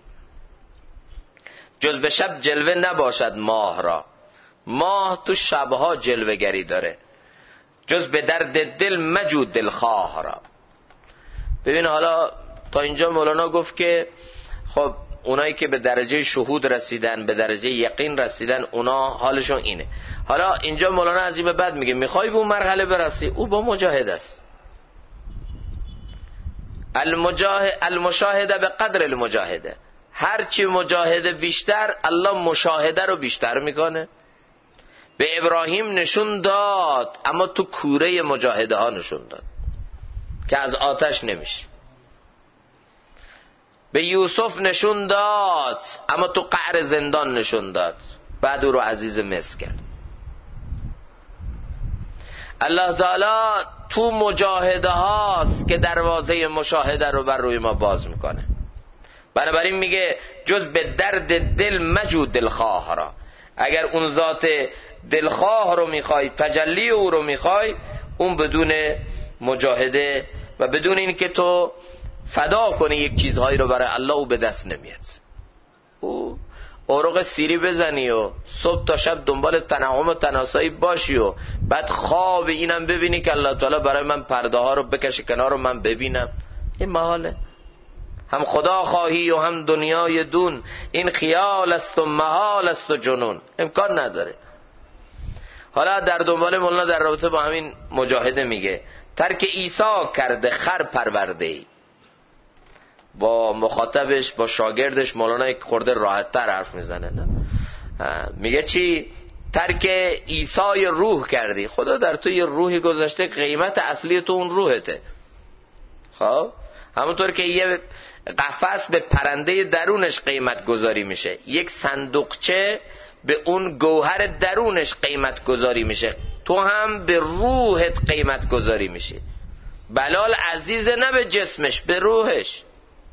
جز به شب جلوه نباشد ماه را، ماه تو شبها جلوه گری داره. جز به درد دل مجو دلخواه را. ببین حالا تا اینجا مولانا گفت که خب اونایی که به درجه شهود رسیدن، به درجه یقین رسیدن، اونا حالشون اینه. حالا اینجا مولانا از این به بعد میگه میخوای به اون مرحله برسی، او با مجاهد است. المشاهده به قدر المجاهده. هرچی مجاهده بیشتر، الله مشاهده رو بیشتر میکنه. به ابراهیم نشون داد اما تو کوره مجاهده ها نشون داد که از آتش نمیشه. به یوسف نشون داد اما تو قعر زندان نشون داد، بعد او رو عزیز مصر کرد. الله تعالی تو مجاهده هاست که دروازه مشاهده رو بر روی ما باز میکنه. بنابراین میگه جز به درد دل مجو دلخواه را. اگر اون ذات دلخواه رو میخوای، تجلی او رو میخوای، اون بدون مجاهده و بدون این که تو فدا کنی یک چیزهایی رو برای الله، او به دست نمیاد. او اوراق سیری بزنی و صبح تا شب دنبال تنعم و تناسایی باشی و بعد خواب اینم ببینی که الله تعالی برای من پرده ها رو بکشه کنار و من ببینم، این محاله. هم خدا خواهی و هم دنیای دون، این خیال است و محال است و جنون، امکان نداره. حالا در دنبال مولانا در رابطه با همین مجاهده میگه ترک عیسی کرده خر پرورده ای. با مخاطبش، با شاگردش مولانا یک خورده راحت تر حرف میزنه، نه؟ میگه چی؟ ترک عیسی روح کردی. خدا در تو یه روحی گذاشته، قیمت اصلی تو اون روحته. خب همونطور که یه قفس به پرنده درونش قیمت گذاری میشه، یک صندوقچه به اون گوهر درونش قیمت گذاری میشه، تو هم به روحت قیمت گذاری میشه. بلال عزیزه نه به جسمش، به روحش.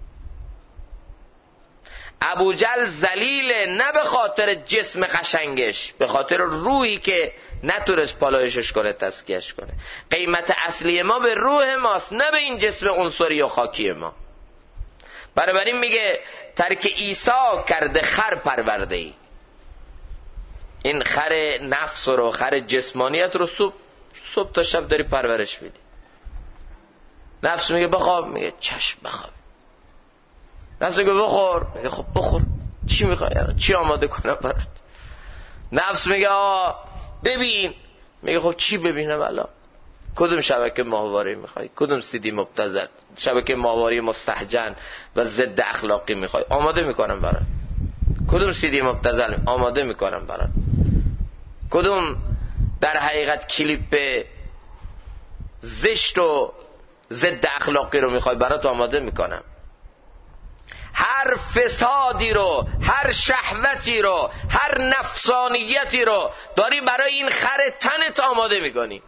ابوجهل ذلیله نه به خاطر جسم قشنگش، به خاطر روحی که نتونست پالایشش کنه، تزکیهش کنه. قیمت اصلی ما به روح ماست، نه به این جسم عنصری و خاکی ما. بنابراین میگه ترک عیسی کرده خر پرورده ای. این خر نفس رو، خر جسمانیت رو صبح تا شب داری پرورش میدی. نفس میگه بخواب، میگه چشم بخواب. نفس میگه بخور، میگه خب بخور. چی میخوای؟ چی آماده کنم برات؟ نفس میگه ببین، میگه خب چی ببینم الان؟ کدوم شبکه ماهواره میخوای؟ کدوم سیدی مبتذل؟ شبکه ماهواره مستهجن و ضد اخلاقی میخوای؟ آماده میکنم برات. کدوم سیدی مبتذل؟ آماده میکنم برات. کدوم در حقیقت کلیپ زشت و ضد اخلاقی رو میخوای؟ برات آماده میکنم. هر فسادی رو، هر شهوتی رو، هر نفسانیتی رو داری برای این خر تنت آماده میکنی.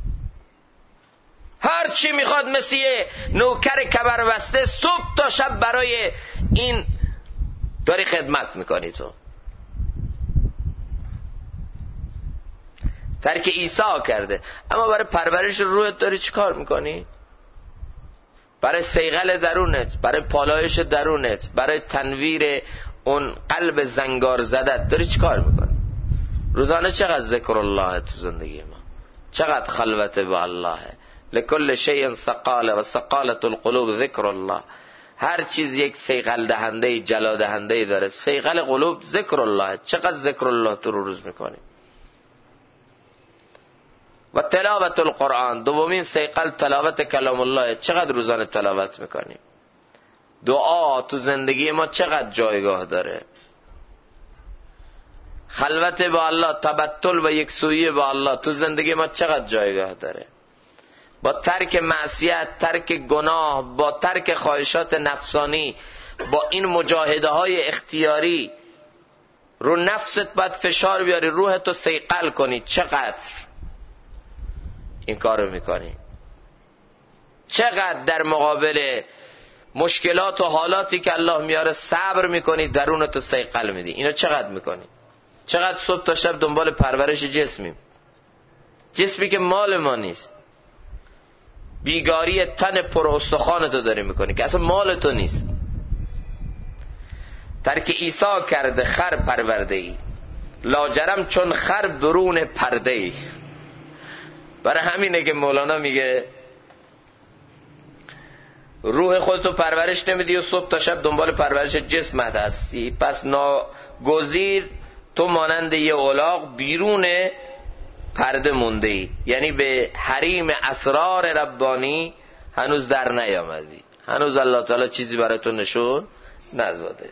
هر چی میخواد مثل نوکر کبربسته صبح تا شب برای این داری خدمت میکنی. تو ترک عیسی کرده، اما برای پرورش روحت داری چی کار میکنی؟ برای صیقل درونت، برای پالایش درونت، برای تنویر اون قلب زنگار زدت داری چی کار میکنی؟ روزانه چقدر ذکر الله تو زندگی ما، چقدر خلوت با الله. لکل شیء سقاله و سقالت القلوب ذکر الله. هر چیز یک صیقل دهنده، جلا دهنده داره. صیقل قلوب ذکر الله. چقدر ذکر الله تو روز میکنی؟ و تلاوت القرآن، دومین صیقل تلاوت کلام الله. چقدر روزانه تلاوت میکنی؟ دعا تو زندگی ما چقدر جایگاه داره؟ خلوت با الله، تبتل و یکسویی با الله تو زندگی ما چقدر جایگاه داره؟ با ترک معصیت، ترک گناه، با ترک خواهشات نفسانی، با این مجاهده های اختیاری رو نفست باید فشار بیاری، روحتو صیقل کنی. چقدر این کارو میکنی؟ چقدر در مقابل مشکلات و حالاتی که الله میاره صبر میکنی، درونتو صیقل میدی؟ اینو چقدر میکنی؟ چقدر صبح تا شب دنبال پرورش جسمی؟ جسمی که مال ما نیست. بیگاری تن پر استخوانتو داری میکنی که اصلا مال تو نیست. ترک عیسی کرده خر پرورده ای، لاجرم چون خر برون پرده ای. برای همینه که مولانا میگه روح خودتو پرورش نمیدی و صبح تا شب دنبال پرورش جسمت هستی، پس ناگزیر تو مانند یه الاغ بیرون پرده مونده ای، یعنی به حریم اسرار ربانی هنوز در نیامدی، هنوز الله تعالی چیزی برای تو نشون نزاده.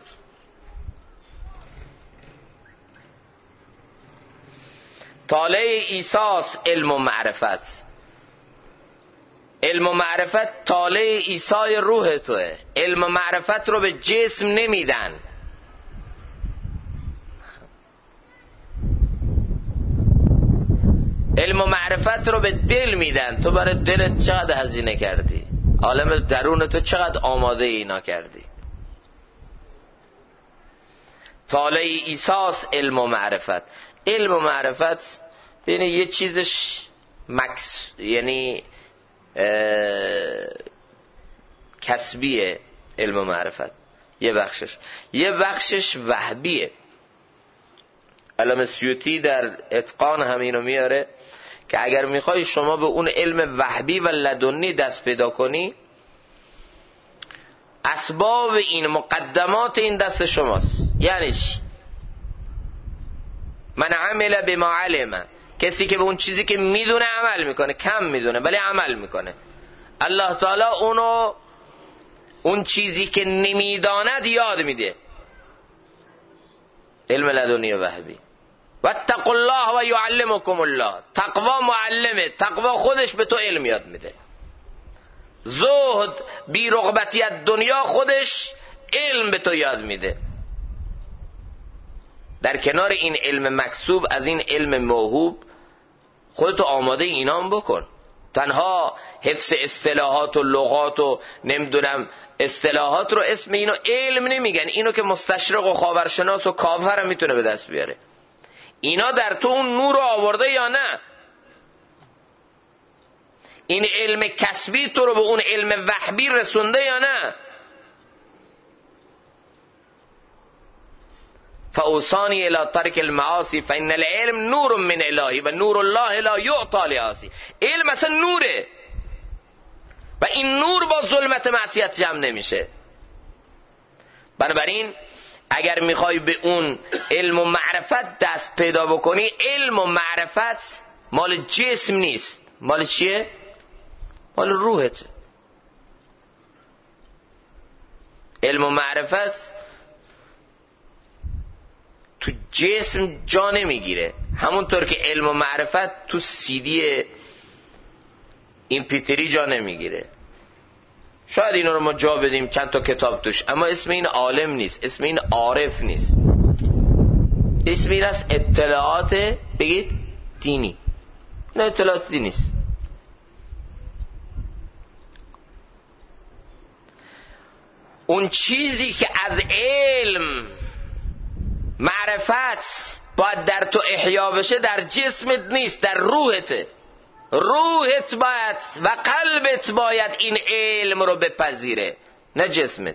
طالع عیساس علم و معرفت. علم و معرفت طالع عیسی روح توه. علم و معرفت رو به جسم نمیدن، علم و معرفت رو به دل میدن. تو برای دلت چقدر هزینه کردی، عالم درون تو چقدر آماده اینا کردی. طالع عیساس علم و معرفت. علم و معرفت یعنی یه چیزش یعنی کسبیه. علم و معرفت یه بخشش وهبیه. علامه سیوطی در اتقان همینو میاره که اگر میخوای شما به اون علم وهبی و لدنی دست پیدا کنی، اسباب این مقدمات این دست شماست. یعنی چی؟ من عمل بما علم، کسی که به اون چیزی که میدونه عمل میکنه، کم میدونه ولی عمل میکنه. الله تعالی اون چیزی که نمیداند یاد میده. علم لدنی و وهبی. واتقوا الله و یعلمکم الله. تقوا معلمه، تقوا خودش به تو علم یاد میده. زهد بی رغبتیت دنیا خودش علم به تو یاد میده. در کنار این علم مکسوب، از این علم موهوب خودتو آماده اینام بکن. تنها حفظ اصطلاحات و لغات و نمیدونم اصطلاحات رو اسم اینو علم نمیگن. اینو که مستشرق و خاورشناس و کافر هم میتونه به دست بیاره. اینا در تو اون نور رو آورده یا نه؟ این علم کسبی تو رو به اون علم وهبی رسونده یا نه؟ فاوصانی الی ترک المعاصی فان العلم نور من الهی و نور الله لا یعطی لعاصی. علم اصلا نوره و این نور با ظلمت معصیت جمع نمیشه. بنابراین اگر میخوای به اون علم و معرفت دست پیدا بکنی، علم و معرفت مال جسم نیست. مال چیه؟ مال روحت. علم و معرفت تو جسم جا نمیگیره، همونطور که علم و معرفت تو CD این پیتری جا نمیگیره. شاید اینا رو ما جا بدیم چند تا کتاب توش، اما اسم این عالم نیست، اسم این عارف نیست، اسم این است اطلاعات بگید دینی. نه اطلاعات دینی نیست. اون چیزی که از علم معرفت باید در تو احیا بشه در جسمت نیست، در روحته. روحت باید و قلبت باید این علم رو بپذیره، نه جسمت.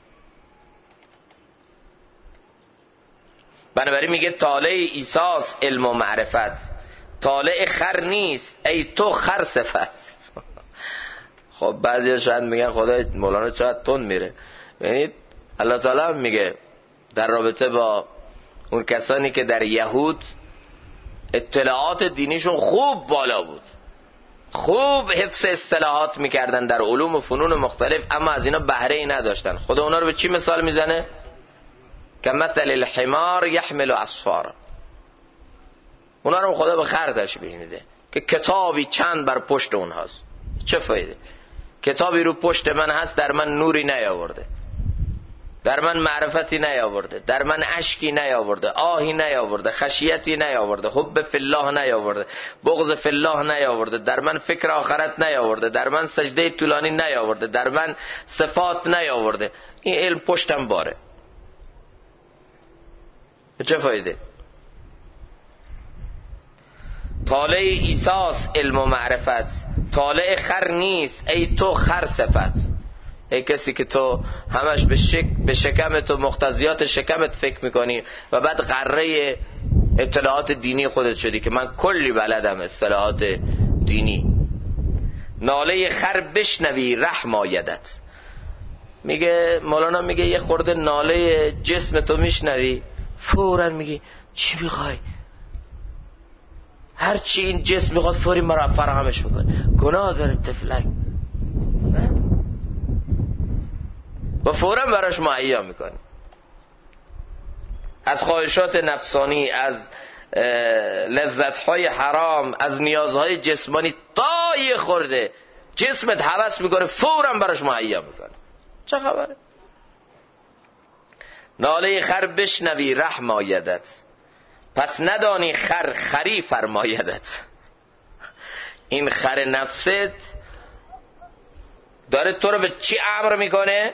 بنابراین میگه طالع عیساس علم و معرفت. طالع خر نیست ای تو خر صفت. خب بعضی شاید میگن خدای مولانا چقدر تند میره. یعنی الله تعالی میگه در رابطه با اون کسانی که در یهود اطلاعات دینیشون خوب بالا بود، خوب حفظ اصطلاحات میکردن در علوم و فنون مختلف، اما از اینا بهره ای نداشتن. خدا اونا رو به چی مثال میزنه؟ که مثل الحمار یحمل اسفار. اونا رو خدا به خر تشبیه میده که کتابی چند بر پشت اونهاست. چه فایده؟ کتابی رو پشت من هست، در من نوری نیاورده، در من معرفتی نیاورده، در من اشکی نیاورده، آهی نیاورده، خشیتی نیاورده، حب فی الله نیاورده، بغض فی الله نیاورده، در من فکر آخرت نیاورده، در من سجده طولانی نیاورده، در من صفات نیاورده. این علم پشتم باره. چه فایده؟ طالع عیساس علم و معرفت، طالع خر نیست ای تو خر صفت. ای کسی که تو همش به شکمت و مقتضیات شکمت فکر میکنی و بعد غره اطلاعات دینی خودت شدی که من کلی بلدم اصطلاحات دینی. ناله خر بشنوی رحم آیدت. میگه مولانا میگه یه خورده ناله جسم تو میشنوی فوراً میگی چی میخوای، هر چی این جسم میخواد فوری مرا فراهمش میکنه. گناه داره تفلک و فوراً براش مهیا میکنه. از خواهشات نفسانی، از لذتهای حرام، از نیازهای جسمانی تا یه خورده جسمت هوس میکنه فوراً براش مهیا میکنه. چه خبره؟ ناله خر بشنوی رحم آیدت، پس ندانی خر خری فرمایدت. این خر نفست داره تو رو به چی امر میکنه؟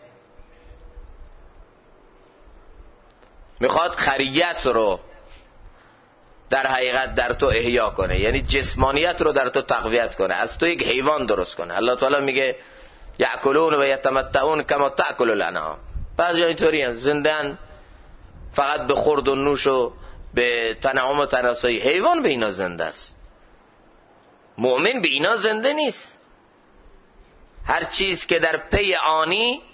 میخواد خریت رو در حقیقت در تو احیا کنه، یعنی جسمانیت رو در تو تقویت کنه، از تو یک حیوان درست کنه. الله تعالی میگه یأکلون و یتمتعون کما تأکل الانعام. بعضی اینطوری هستن زندن فقط به خورد و نوش و به تنعم و تناسایی. حیوان به اینا زنده است، مؤمن به اینا زنده نیست. هر چیز که در پی آنی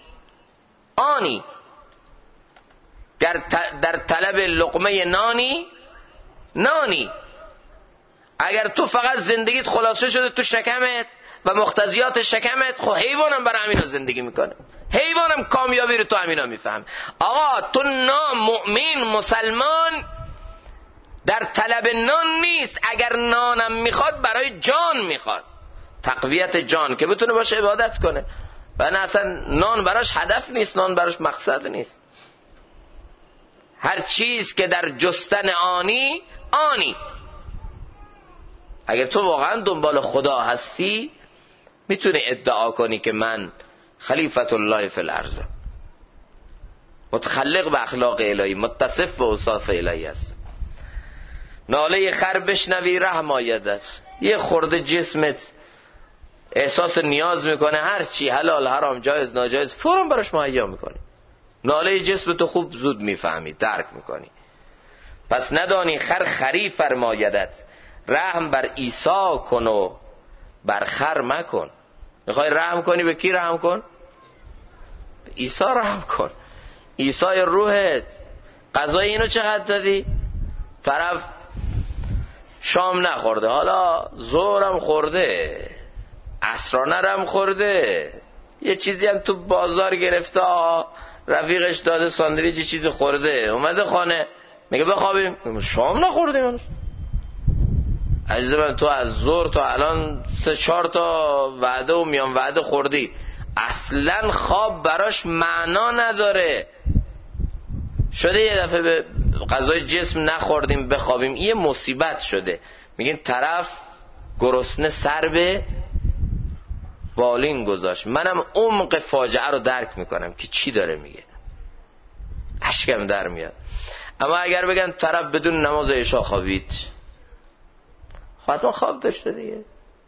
در طلب لقمه نانی. اگر تو فقط زندگیت خلاصه شده تو شکمت و مقتضیات شکمت، خب حیوانم برای همینا زندگی میکنه، حیوانم کامیابی رو تو همینا میفهم. آقا تو مؤمن مسلمان در طلب نان نیست، اگر نانم میخواد برای جان میخواد، تقویت جان که بتونه باشه عبادت کنه. و نه اصلا نان براش هدف نیست، نان براش مقصد نیست. هر چیز که در جستن آنی. اگر تو واقعا دنبال خدا هستی میتونی ادعا کنی که من خلیفت الله فی الارض، متخلق به اخلاق الهی، متصف به اوصاف الهی هست. ناله خر بشنوی رحم آیدت. یه خورده جسمت احساس نیاز میکنه، هر چی حلال حرام جایز ناجایز فوراً براش مهیا میکنی. ناله جسم تو خوب زود میفهمی، درک میکنی. پس ندانی خر خری فرمایدت، رحم بر عیسی کن و بر خر مکن. میخوای رحم کنی به کی رحم کن؟ به عیسی رحم کن. عیسی روحت. غذای اینو چقدر دادی؟ طرف شام نخورده، حالا ظهرم خورده، عصرانه هم خورده، یه چیزی هم تو بازار گرفته، رفیقش داده ساندویچ چیز خورده، اومده خانه میگه بخوابیم، شام نخوردیم. عزیز من تو از ظهر تا الان 3-4 تا وعده و میان وعده خوردی، اصلا خواب براش معنا نداره. شده یه دفعه به غذای جسم نخوردیم بخوابیم، یه مصیبت شده. میگین طرف گرسنه سر به بالین گذاشت. منم عمق فاجعه رو درک میکنم که چی داره میگه، اشکم در میاد. اما اگر بگن طرف بدون نماز عشا خوابید، حتما خواب داشته دیگه،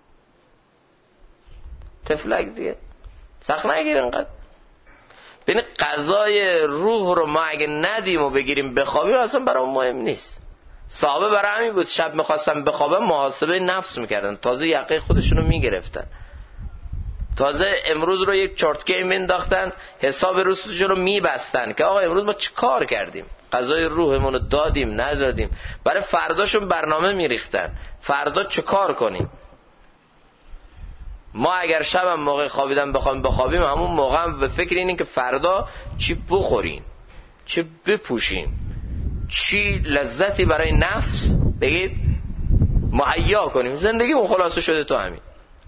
تفلک دیگه، سخت نگیر انقدر. ببین غذای روح رو ما اگه ندیم و بگیریم بخوابیم اصلا برای مهم نیست. صحابه برای همین بود شب میخواستن بخوابن محاسبه نفس میکردن، تازه یقه خودشونو میگرفتن، تازه امروز رو یک چارتکه مینداختن، حساب روزشون رو میبستن که آقا امروز ما چه کار کردیم، غذای روحمون رو دادیم ندادیم. برای فرداشون برنامه میریختن، فردا چه کار کنیم. ما اگر شبم موقع خوابیدن بخوابیم، همون موقع هم به فکر اینیم که فردا چی بخوریم، چی بپوشیم، چی لذتی برای نفس بگید مهیا کنیم. زندگیمون خلاصه شده تو همین.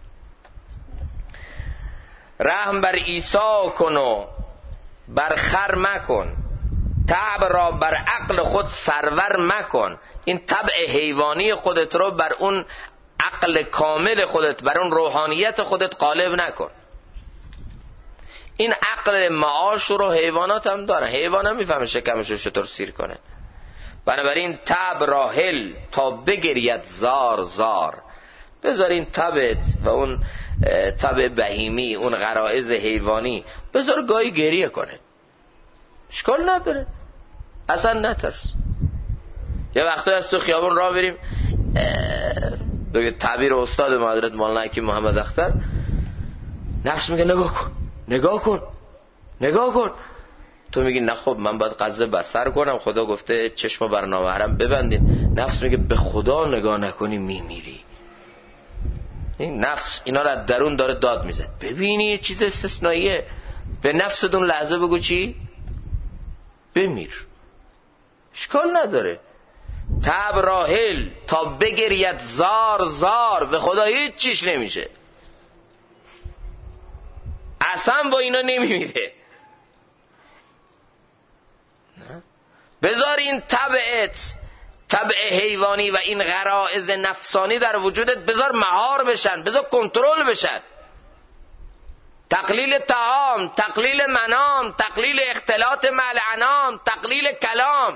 رحم بر عیسی کن و بر خر مکن، طبع را بر عقل خود سرور مکن. این طبع حیوانی خودت رو بر اون عقل کامل خودت، بر اون روحانیت خودت غالب نکن. این عقل معاش رو حیوانات هم دارن، حیوان هم میفهمه شکمش رو چطور سیر کنه. بنابراین طبع راحل تا بگرید زار زار. بذار این طبعت و اون طبع بهیمی، اون غرایز حیوانی، بذار گاهی گریه کنه، اشکال نداره، اصلا نترس. یه وقتا از تو خیابون راه بریم، به تعبیر استاد ما حضرت مولانا حکیم محمد اختر، نفس میگه نگاه کن نگاه کن نگاه کن، تو میگی نه خب من باید غض بصر کنم، خدا گفته چشم بر نامحرم ببندین. نفس میگه به خدا نگاه نکنی میمیری. این نفس اینا رو از درون داره داد میزه. ببینی یه چیز استثنائیه، به نفست اون لحظه بگو چی؟ بمیر، اشکال نداره. طبع راحل تا بگرید زار زار، به خدا هیچ چیش نمیشه، اصلا با اینا نمیمیره. بذار این طبعت، طبع حیوانی و این غرایز نفسانی در وجودت بذار مهار بشن، بذار کنترل بشن. تقلیل طعام، تقلیل منام، تقلیل اختلاط مع الانام، تقلیل کلام.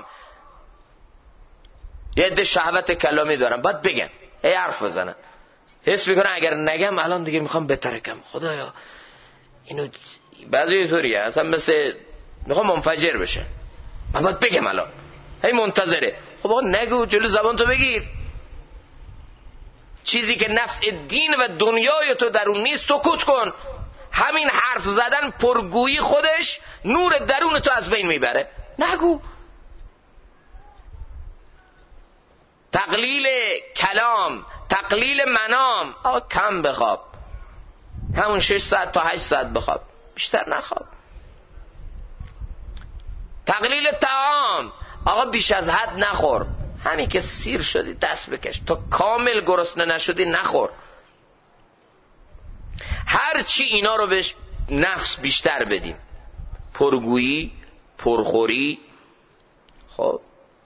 یه عده شهوت کلامی دارن، باید بگم، ای حرف بزنن، حس میکنن اگر نگم الان دیگه میخوام بترکم، خدایا اینو. بعضی اینطوریه اصلا، مثل میخوام منفجر بشه، من باید بگم الان، هی منتظره. خب آقا نگو، جلو زبان تو بگیر. چیزی که نفع دین و دنیای تو در اون نیست سکوت کن. همین حرف زدن پرگویی خودش نور درون تو از بین میبره. نگو. تقلیل کلام، تقلیل منام. آقا کم بخواب، همون 6 ساعت تا 8 ساعت بخواب، بیشتر نخواب. تقلیل طعام، آقا بیش از حد نخور، همین که سیر شدی دست بکش، تا کامل گرسنه نشدی نخور. هرچی اینا رو بهش نفس بیشتر بدیم، پرگویی، پرخوری، خب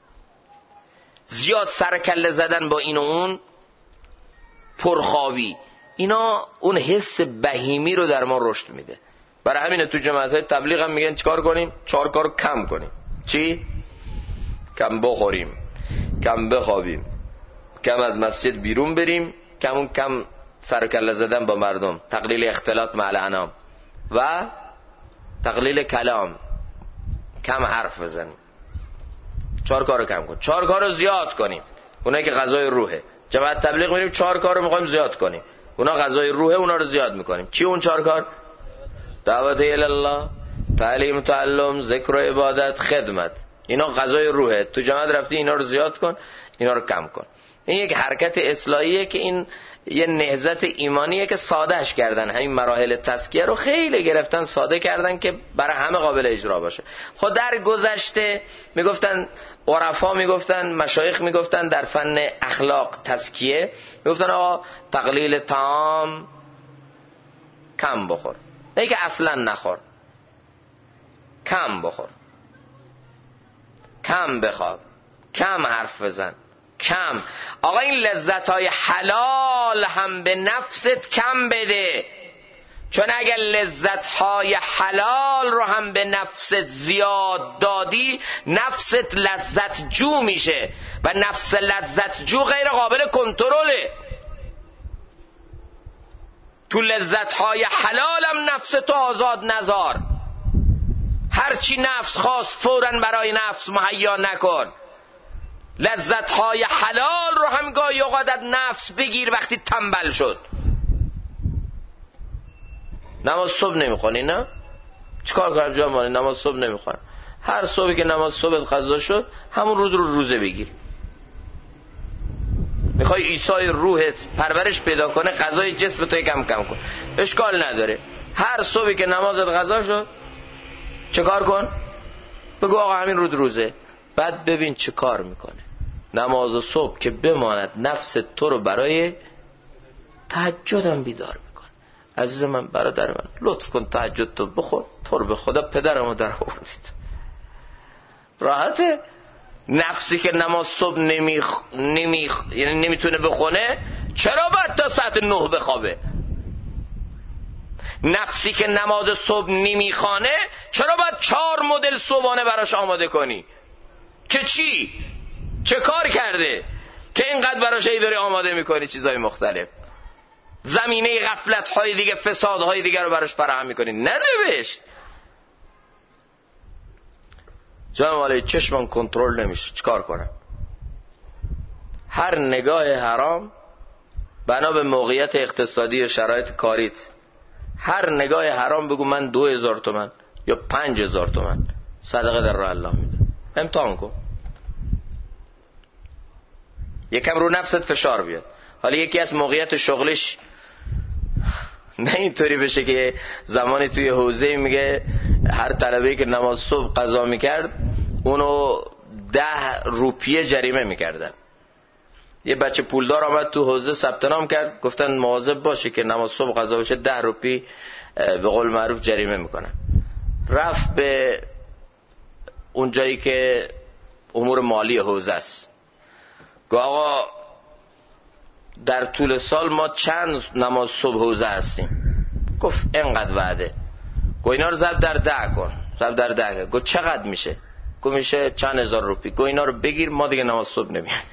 زیاد سرکله زدن با این و اون، پرخوابی، اینا اون حس بهیمی رو در ما رشد میده. برای همینه تو جماعت‌های تبلیغ هم میگن چیکار کنیم؟ 4 کارو کم کنیم. چی؟ کم بخوریم، کم بخوابیم، کم از مسجد بیرون بریم، کم سرکله زدن با مردم، تقلیل اختلاط مع الانام و تقلیل کلام، کم حرف بزنیم. 4 کارو کم کن، 4 کارو زیاد کنیم. اونایی که غذای روحه، جماعت تبلیغ میریم 4 کارو میخوایم زیاد کنیم، اونا غذای روحه، اونا رو زیاد میکنیم. چی اون 4 کار؟ دعوت الی الله، تعلیم تعلم، ذکر و عبادت، خدمت. اینا غذای روحه، تو جماعت رفتی اینا رو زیاد کن، اینا رو کم کن. این یک حرکت اصلاحیه که این یه نهضت ایمانیه که سادهش کردن. همین مراحل تزکیه رو خیلی گرفتن ساده کردن که برای همه قابل اجرا باشه. خود در گذشته میگفتن، عرفا میگفتن، مشایخ میگفتن در فن اخلاق تزکیه، میگفتن آقا تقلیل طعام، کم بخور، نه که اصلا نخور، کم بخور، کم بخواب، کم حرف بزن، کم. آقا این لذت‌های حلال هم به نفست کم بده، چون اگر لذت‌های حلال رو هم به نفست زیاد دادی، نفست لذت جو میشه و نفس لذت جو غیر قابل کنترله. تو لذت‌های حلال هم نفس تو آزاد نذار، هرچی نفس خواست فوراً برای نفس مهیا نکن. لذت‌های حلال رو هم گاهی اوقات نفس بگیر وقتی تنبل شد. نماز صبح نمیخونی؟ نه چیکار کنم جامعه؟ نماز صبح نمیخونم. هر صبحی که نماز صبح قضا شد همون روز رو روزه بگیر. میخوای عیسی روحت پرورش پیدا کنه، غذای جسم تو کم کم کن، اشکال نداره. هر صبحی که نمازت قضا شد چه کار کن؟ بگو آقا همین روزه. بعد ببین چه کار میکنه. نماز صبح که بماند نفس تو رو برای تهجدم بیدار میکنه. عزیز من، برادر من، لطف کن تهجد تو بخون. تو رو به خدا پدرمو در آوردید. راحته. نفسی که نماز صبح یعنی نمیتونه بخونه، چرا باید تا ساعت 9 بخوابه؟ نفسی که نماز صبح نمیخوانه، چرا باید 4 مدل صبحانه براش آماده کنی؟ که چی؟ چه کار کرده که اینقدر براش داری آماده میکنی چیزای مختلف، زمینه غفلت‌های دیگه، فسادهای دیگه رو براش فراهم میکنی؟ ننوشت. جناب چشمم کنترل نمیشه، چیکار کنم؟ هر نگاه حرام بنا به موقعیت اقتصادی و شرایط کاریت، هر نگاه حرام بگو من 2000 تومان یا 5000 تومان صدقه در راه الله میدم. امتحان کن، یکم رو نفست فشار بیاد. حالا یکی از موقعیت شغلش نه اینطوری بشه که زمانی توی حوزه میگه هر طلبه‌ای که نماز صبح قضا میکرد اونو 10 روپیه جریمه میکردن. یه بچه پولدار آمد تو حوزه ثبت نام کرد، گفتن مواظب باشه که نماز صبح قضا بشه 10 روپیه به قول معروف جریمه میکنن. رفت به اون جایی که امور مالی حوزه است، گفت آقا در طول سال ما چند نماز صبح حوزه هستیم؟ گفت اینقدر وعده. گفت اینا رو ضرب در 10 کن. ضرب در 10 گفت چقدر میشه؟ گفت میشه چند هزار روپیه. گفت اینا رو بگیر ما دیگه نماز صبح نمیایم.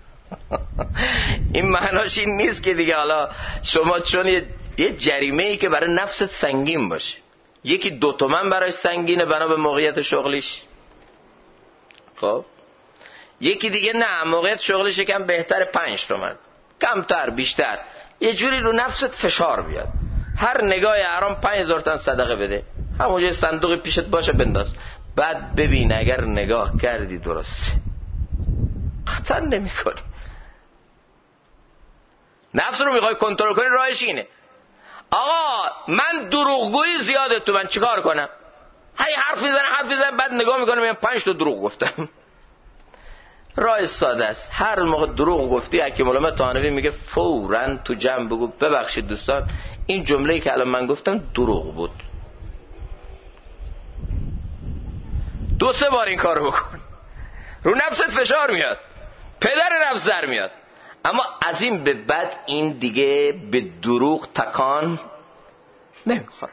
این معناش این نیست که دیگه حالا شما چون یه جریمه‌ای که برای نفست سنگین باشه، یکی 2 تومن برای سنگینه بنا به موقعیت شغلیش، خب یکی دیگه نه موقعیت شغلش یکم بهتر 5 تومن، کمتر بیشتر، یه جوری رو نفست فشار بیاد. هر نگاه حرام 5000 تا صدقه بده، همونجا صندوق پیشت باشه بنداز، بعد ببین اگر نگاه کردی درسته قطعا نمی کنی. نفس رو میخوای کنترل کنی راهش اینه. آقا من دروغگویی زیاده تو، من چیکار کنم؟ هی حرف میزنه بعد نگاه میکنم میگم 5 تا دروغ گفتم. راه ساده است. هر موقع دروغ گفتی حکیم العلماء طحاوی میگه فوراً تو جمع بگو ببخشید دوستان این جمله‌ای که الان من گفتم دروغ بود. 2-3 بار این کارو بکن، رو نفست فشار میاد، پدر نفس در میاد. اما از این به بعد این دیگه به دروغ تکان نمیخوره.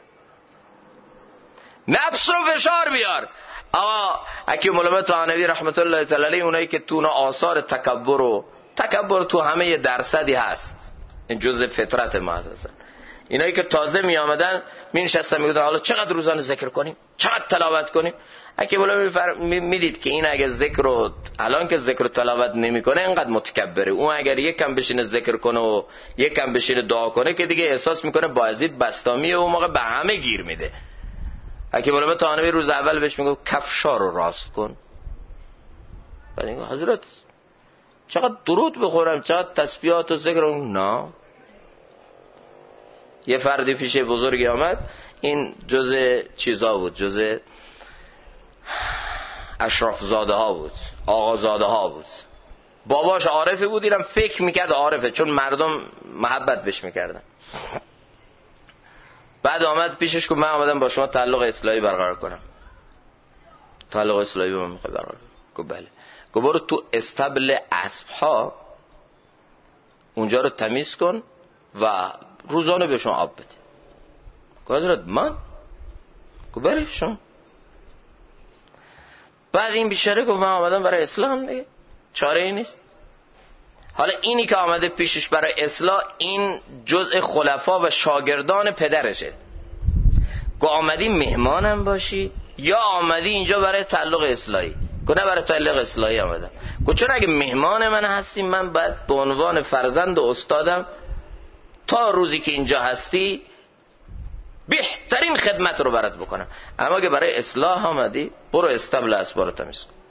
نفس رو فشار بیار. آقا حکیم العلماء طحاوی رحمت الله تعالی علیه اونایی که تو آثار تکبر تو همه یه درصدی هست، این جزء فطرت ما هستن. اینایی که تازه می آمدن می نشستن میگفتن حالا چقدر روزانه ذکر کنیم، چقدر تلاوت کنیم. حکیم العلماء میدید که این اگه ذکر رو الان که ذکر و تلاوت نمیکنه اینقدر متکبره، اون اگر یکم بشینه ذکر کنه و یکم بشینه دعا کنه که دیگه احساس میکنه بایزید بستامیه و اون موقع به همه گیر میده. حکیم العلماء طحاوی روز اول بهش میگه کفشا رو راست کن. بعد میگه حضرت چقدر درود بخورم، چقدر تسبیحات و ذکر. نه. یه فردی پیش بزرگی آمد، این جزء چیزا بود، جزء اشراف زاده ها بود، آقا زاده ها بود. باباش عارفه بود، اینم فکر میکرد عارفه چون مردم محبت بهش میکردن. بعد آمد پیشش که من آمدم با شما تعلق اصلاحی برقرار کنم. تعلق اصلاحی با من میخوای برقرار کنم؟ بله. گفت برو تو استبل اسب ها اونجا رو تمیز کن و روزانه بهشون آب بده. گفت حضرت من؟ گفت بله شما. بعد این بیچاره گفت من آمدم برای اسلام دیگه، چاره ای نیست. حالا اینی که آمده پیشش برای اصلاح این جزء خلفا و شاگردان پدرشه. گفت آمدی مهمانم باشی یا آمدی اینجا برای تعلق اصلاحی؟ گفت نه برای تعلق اصلاحی آمدم. گفت چون اگه مهمان من هستی من باید به عنوان فرزند و استادم تا روزی که اینجا هستی بهترین خدمت رو برات بکنم، اما اگه برای اصلاح آمدی برو استبل اسبا رو تمیز کن.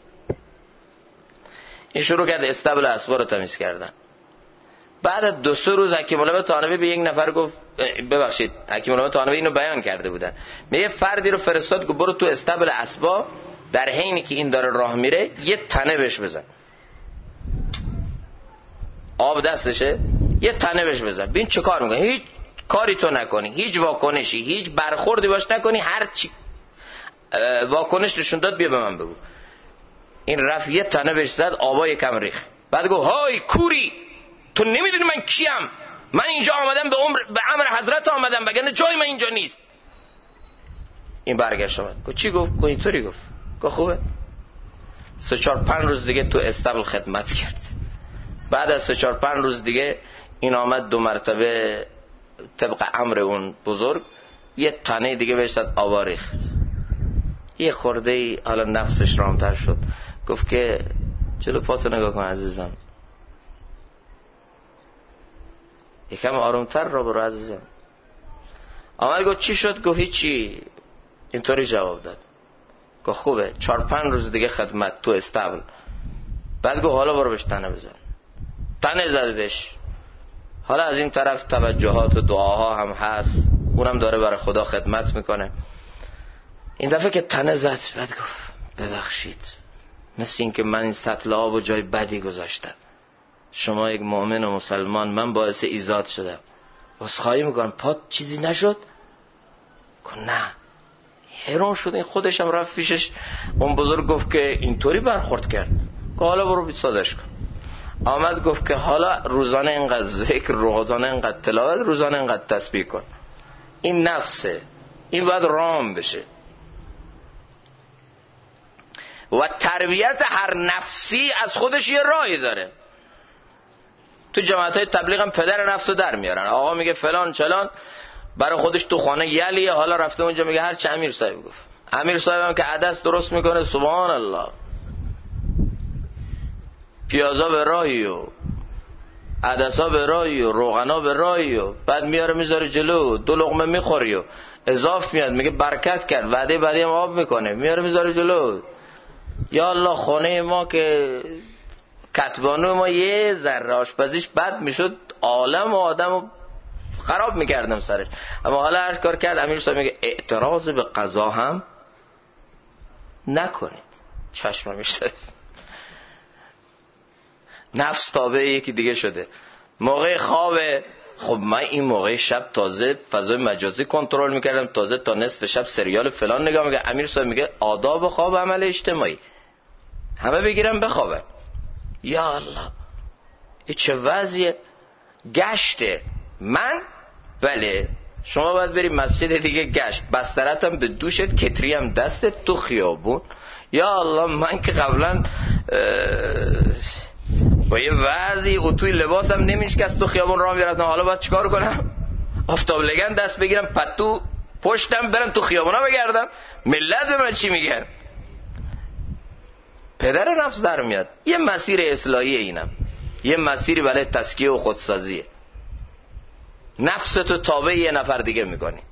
این شروع کرد استبل اسبا رو تمیز کردن. بعد 2-3 روز حکیم العلماء طحاوی به یک نفر گفت ببخشید حکیم العلماء طحاوی اینو بیان کرده بودن، یه فردی رو فرستاد که برو تو استبل اسبا در حینی که این داره راه میره یه تنه بهش بزن، آب دستشه یه تنه بهش بزن. ببین چه کار میکنه. هیچ کاری تو نکنی، هیچ واکنشی، هیچ برخوردی باش نکنی، هر چی واکنش نشون داد بیا به من بگو. این رفت یه تنه بهش زد، آبا یکم ریخت. بعد گفت های کوری تو نمیدونی من کیم؟ من اینجا آمدم به امر حضرت آمدم، وگرنه جای من اینجا نیست. این برگشت آمد گفت چی گفت؟ گفت اینطوری گفت. گفت خوبه. 3-4-5 روز دیگه تو استبل خدمت کرد. بعد از 3-4-5 روز دیگه این آمد 2 مرتبه طبق امر اون بزرگ یه تنه دیگه بهش داد، آوا ریخت. یه خورده ای حالا نفسش رامتر شد، گفت که جلو پاتو نگاه کن عزیزم، یکم آرومتر را برو عزیزم. آمد گفت چی شد؟ گفت هیچی. اینطوری جواب داد. گفت خوبه 4-5 روز دیگه خدمت تو استبل. بعد گفت حالا برو بهش تنه بزن. تنه زد بهش. حالا از این طرف توجهات و دعاها هم هست، اونم داره برای خدا خدمت میکنه. این دفعه که تنه زد بعد گفت ببخشید، مثل این که من این سطل آب و جای بدی گذاشتم، شما یک مؤمن و مسلمان، من باعث ایجاد شدم، عذرخواهی میکنم، پات چیزی نشد؟ گفت نه. حیران شد. این خودش هم رفت پیشش. اون بزرگ گفت که اینطوری برخورد کرد. گفت حالا برو بیسادش کن. آمد گفت که حالا روزانه اینقدر ذکر، روزانه اینقدر تلاوت، روزانه اینقدر تسبیح کن. این نفسه، این باید رام بشه. و تربیت هر نفسی از خودش یه راهی داره. تو جماعت‌های تبلیغ هم پدر نفسو در میارن. آقا میگه فلان چلان، برای خودش تو خانه یلیه، حالا رفته اونجا میگه هر چه امیر صاحب گفت. امیر صاحب هم که عدس درست میکنه، سبحان الله، پیازا به راهی و عدسا به راهی و روغنا به راهی و بعد میاره میذاره جلو، 2 لقمه میخوری و اضاف میاد میگه برکت کرد، وعده بعدی هم آب میکنه، میاره میذاره جلو. یا الله، خانه ما که کتبانو ما یه ذره آشپزیش بد میشد، عالم و آدمو خراب میکردم سرش. اما حالا هر کار کرد. امیر صاحب میگه اعتراض به قضا هم نکنید. چشم میشه. نفس تابع یکی دیگه شده. موقع خوابه، خب من این موقع شب تازه فضای مجازی کنترل میکردم، تازه تا نصف شب سریال فلان نگاه میگه. امیر صاحب میگه آداب خواب عمل اجتماعی، همه بگیرم بخوابه. یا الله، این چه وضعیه؟ گشته. من بله، شما باید بری مسجد دیگه گشت، بسترتم به دوشت، کتری هم دستت، تو خیابون. یا الله، من که قبلا با یه وضعی اتوی لباسم نمیشکست تو خیابون راه میرفتم، حالا باید چیکار کنم؟ آفتاب لگن دست بگیرم، پتو پشتم، برم تو خیابونا بگردم؟ ملت به من چی میگن؟ پدر نفس در میاد. یه مسیر اصلاحیه، اینم یه مسیری برای تزکیه و خودسازیه. نفستو تابع یه نفر دیگه میکنی.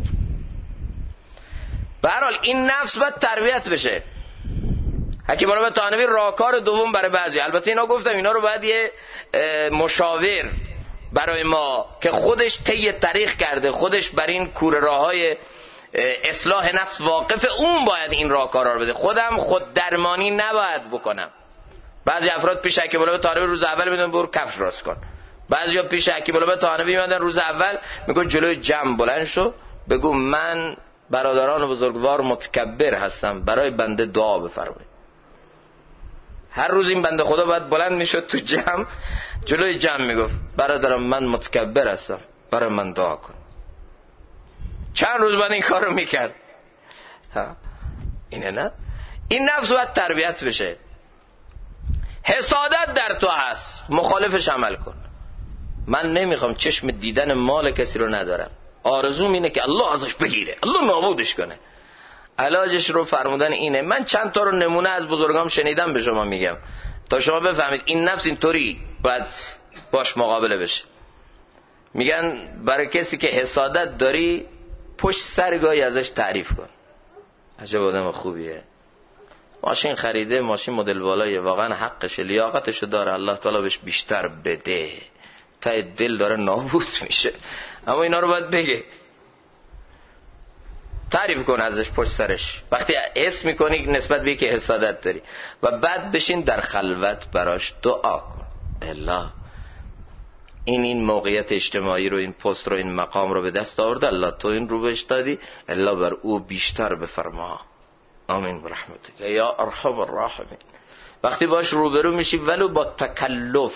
به هر حال این نفس باید تربیت بشه. حکیم علامه طحاوی راهکار دوم برای بعضی، البته اینا گفتم اینا رو باید یه مشاور برای ما که خودش طی طریق کرده، خودش بر این کوره راههای اصلاح نفس واقف، اون باید این راهکارا رو بده. خودم خود درمانی نباید بکنم. بعضی افراد پیش حکیم علامه طحاوی روز اول میدونن برو کفش راست کن، بعضیا پیش حکیم علامه طحاوی میادن روز اول میگن جلوی جمع بلند شو بگو من برادران بزرگوار متکبر هستم، برای بنده دعا بفرمایید. هر روز این بنده خدا باید بلند میشد تو جمع، جلوی جمع میگفت برادرم من متکبر هستم، برای من دعا کن. چند روز بعد این کارو میکرد. اینه نه؟ این نفس باید تربیت بشه. حسادت در تو هست، مخالفش عمل کن. من نمیخوام چشم دیدن مال کسی رو ندارم، آرزوم اینه که الله ازش بگیره، الله نابودش کنه. علاجش رو فرمودن اینه. من چند تا رو نمونه از بزرگام شنیدم به شما میگم تا شما بفهمید این نفس اینطوری باید باش مقابله بشه. میگن برای کسی که حسادت داری پشت سرگاهی ازش تعریف کن. عجب آدم خوبیه، ماشین خریده، ماشین مدل بالاییه، واقعا حقشه، لیاقتشو داره، الله تعالی بهش بیشتر بده، تا دل داره نابود میشه. اما اینا رو باید بگه، تعریف کن ازش پشت سرش وقتی حس میکنی نسبت به که حسادت داری، و بعد بشین در خلوت براش دعا کن. الله این موقعیت اجتماعی رو، این پست رو، این مقام رو به دست آورده، الله تو این رو بهش دادی، الله بر او بیشتر بفرما، آمین برحمتک یا ارحم الراحمین. وقتی باش روبرو میشی ولو با تکلف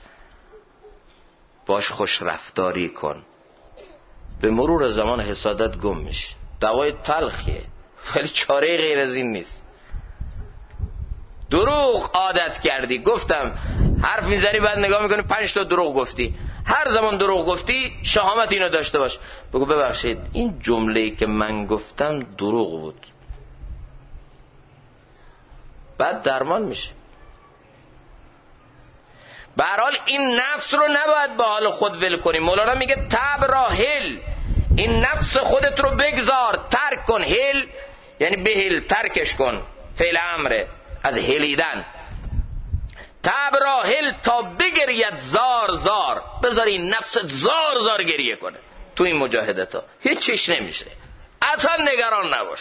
باش خوش رفتاری کن، به مرور زمان حسادت گم میشه. دوای تلخیه ولی چاره غیر از این نیست. دروغ عادت کردی. گفتم حرف میزنی بعد نگاه میکنی 5 تا دروغ گفتی، هر زمان دروغ گفتی شهامت اینو داشته باش، بگو ببخشید این جمله‌ای که من گفتم دروغ بود، بعد درمان میشه. به هر حال این نفس رو نباید به حال خود ول کنی. مولانا میگه تب را هل، این نفس خودت رو بگذار، ترک کن. هل یعنی بهل، ترکش کن، فعل امره از هلیدن. تب را هل تا بگرید زار زار، بذار این نفست زار زار گریه کنه تو این مجاهدت ها، هیچ چیش نمیشه، اصلا نگران نباش.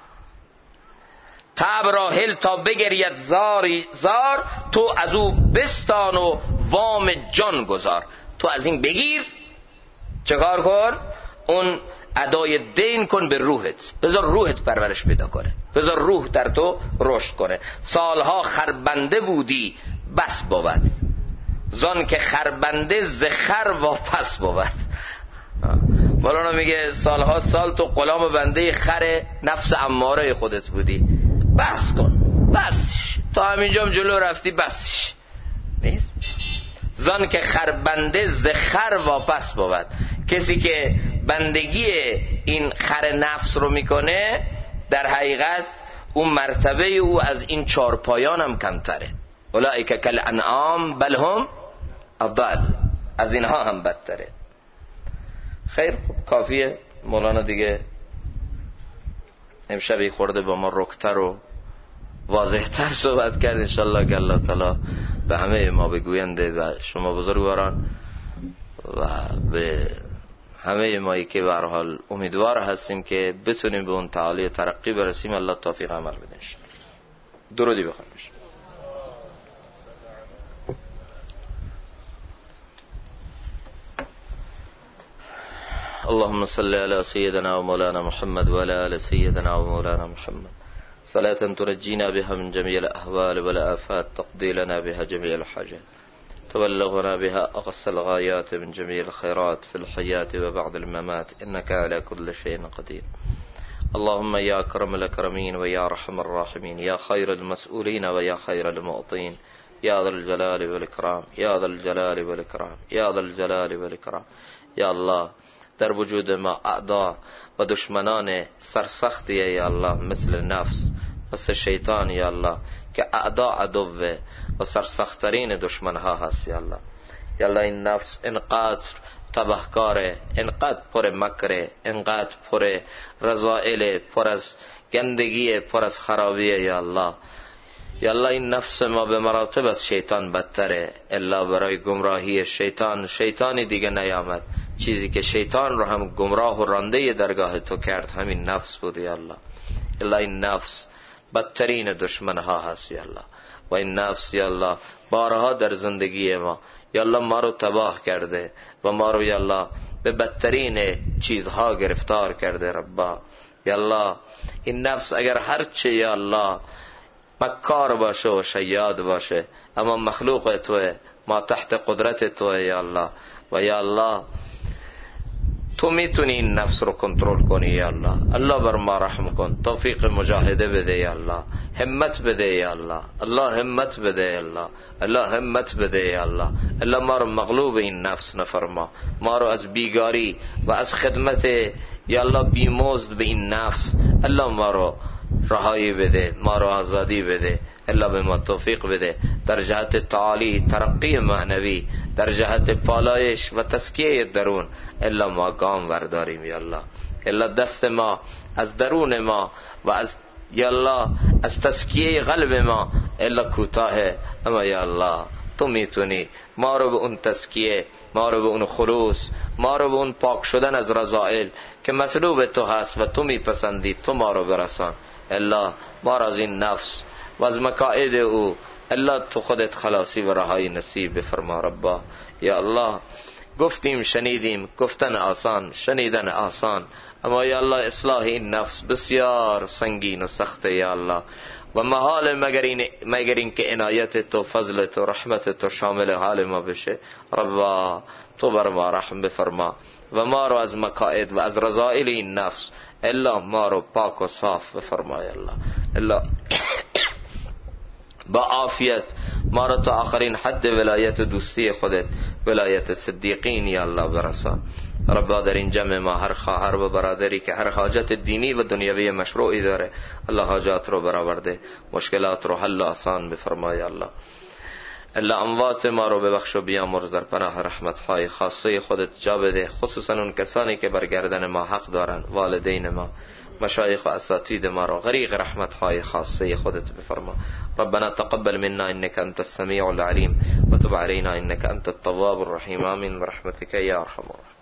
تب را هل تا بگرید زاری زار، تو از او بستان و وام جان گذار. تو از این بگیر، چه کار کن؟ اون ادای دین کن به روحت، بذار روحت پرورش پیدا کنه، بذار روح در تو رشد کنه. سالها خربنده بودی بس بود، زان که خربنده ز خر واپس بود. مولانا میگه سالها سال تو غلام بنده خر نفس اماره خودت بودی، بس کن، بس تا همینجام جلو رفتی، بسش نیست. زان که خربنده ز خر واپس بود، کسی که بندگی این خر نفس رو میکنه در حقیقت اون مرتبه او از این 4 پایان هم کمتره. اولئک کالانعام بل هم اضل، از اینها هم بدتره. خیر خب کافیه. مولانا دیگه امشبی خورده با ما رکتر و واضحتر صحبت کرد. انشالله که الله تعالی به همه ما بگوینده و شما بزرگواران و به همه مایی که به هر حال امیدوار هستیم که بتونیم به اون تعالی ترقی برسیم، الله توفیق عمل بده. درودی بخونیم. اللهم صل على سيدنا ومولانا محمد وعلى آل سيدنا ومولانا محمد صلاة تنجينا بها من جميع الأهوال والآفات، تقضي لنا بها جميع الحاجات، تبلغنا بها أقصى الغايات من جميع الخيرات في الحياة وبعد الممات، إنك على كل شيء قدير. اللهم يا أكرم الأكرمين ويا أرحم الراحمين، يا خير المسؤولين ويا خير المعطين، يا ذا الجلال والإكرام، يا ذا الجلال والإكرام، يا ذا الجلال والإكرام. یا الله در وجود ما اعدا و دشمنان سرسختی یا الله، مثل نفس، مثل شیطان یا الله، که اعدا عدوه و سرسخترین دشمنها هست یا الله. یا الله این نفس انقدر تبهکاره، انقدر پر مکره، انقدر پر رذائل، پر از گندگی، پر از خرابیه یا الله. یا الله این نفس ما به مراتب از شیطان بدتره، الا برای گمراهی شیطان شیطانی دیگه نیامد. چیزی که شیطان رو هم گمراه و رانده درگاه تو کرد همین نفس بود یا الله. الا این نفس بدترین دشمنها هست یا الله. و این نفس یا الله بارها در زندگی ما یا الله ما رو تباه کرده و ما رو یا الله به بدترین چیزها گرفتار کرده ربا. یا الله این نفس اگر هرچه یا الله مکار باشه و شیاد باشه، اما مخلوق توه، ما تحت قدرت توه یا الله. و یا الله تو میتونی این نفس رو کنترل کنی یا الله. الله بر ما رحم کن، توفیق مجاهده بده یا الله، همت بده یا الله. الله همت بده یا الله، الله همت بده یا الله. الله ما رو مغلوب این نفس نفرما، ما رو از بیگاری و از خدمت یا الله بیمزد به این نفس الله ما رو رهایی بده، ما رو آزادی بده. الله به ما توفیق بده در جهت تعالی، ترقی معنوی، در جهت پالایش و تزکیه درون. الله ما گام برداریم یا الله. الله دست ما از درون ما و از یا الله از تزکیه قلب ما الله کوتاهه، اما یا الله تو میتونی ما رو به اون تزکیه، ما رو به اون خلوص، ما رو به اون پاک شدن از رذائل که مطلوب تو هست و تو میپسندی، تو ما رو برسان. الله ما را از این نفس و از مکائد او الله تو خودت خلاصی و رهایی نصیب بفرما ربا. یا الله گفتیم شنیدیم، گفتن آسان، شنیدن آسان، اما یا الله اصلاح این نفس بسیار سنگین و سخته یا الله. و محال مگر این که عنایت تو، فضل تو، رحمت تو شامل حال ما بشه ربا. تو بر ما رحم بفرما و ما رو از مکائد و از رذائل این نفس الله ما رو پاک و صاف بفرمای الله. الله با عافیت ما را تا آخرین حد ولایت و دوستی خودت، ولایت صدیقین یا الله برسان. ربا در این جمع ما هر خواهر و برادری که هر حاجت دینی و دنیوی مشروعی داره، الله حاجات رو برآورده، مشکلات رو حل آسان بفرمای. الله اموات ما رو ببخش و بیامرز، در پناه رحمت‌های خاصه خودت جا بده، خصوصا اون کسانی که بر گردن ما حق دارن، والدین ما، مشایخ و اساتید ما رو غریق رحمت‌های خاصه خودت بفرما. ربنا تقبل منا انك انت السميع العليم وتب علينا انك انت التواب الرحيم. آمين برحمتك يا ارحم الراحمين.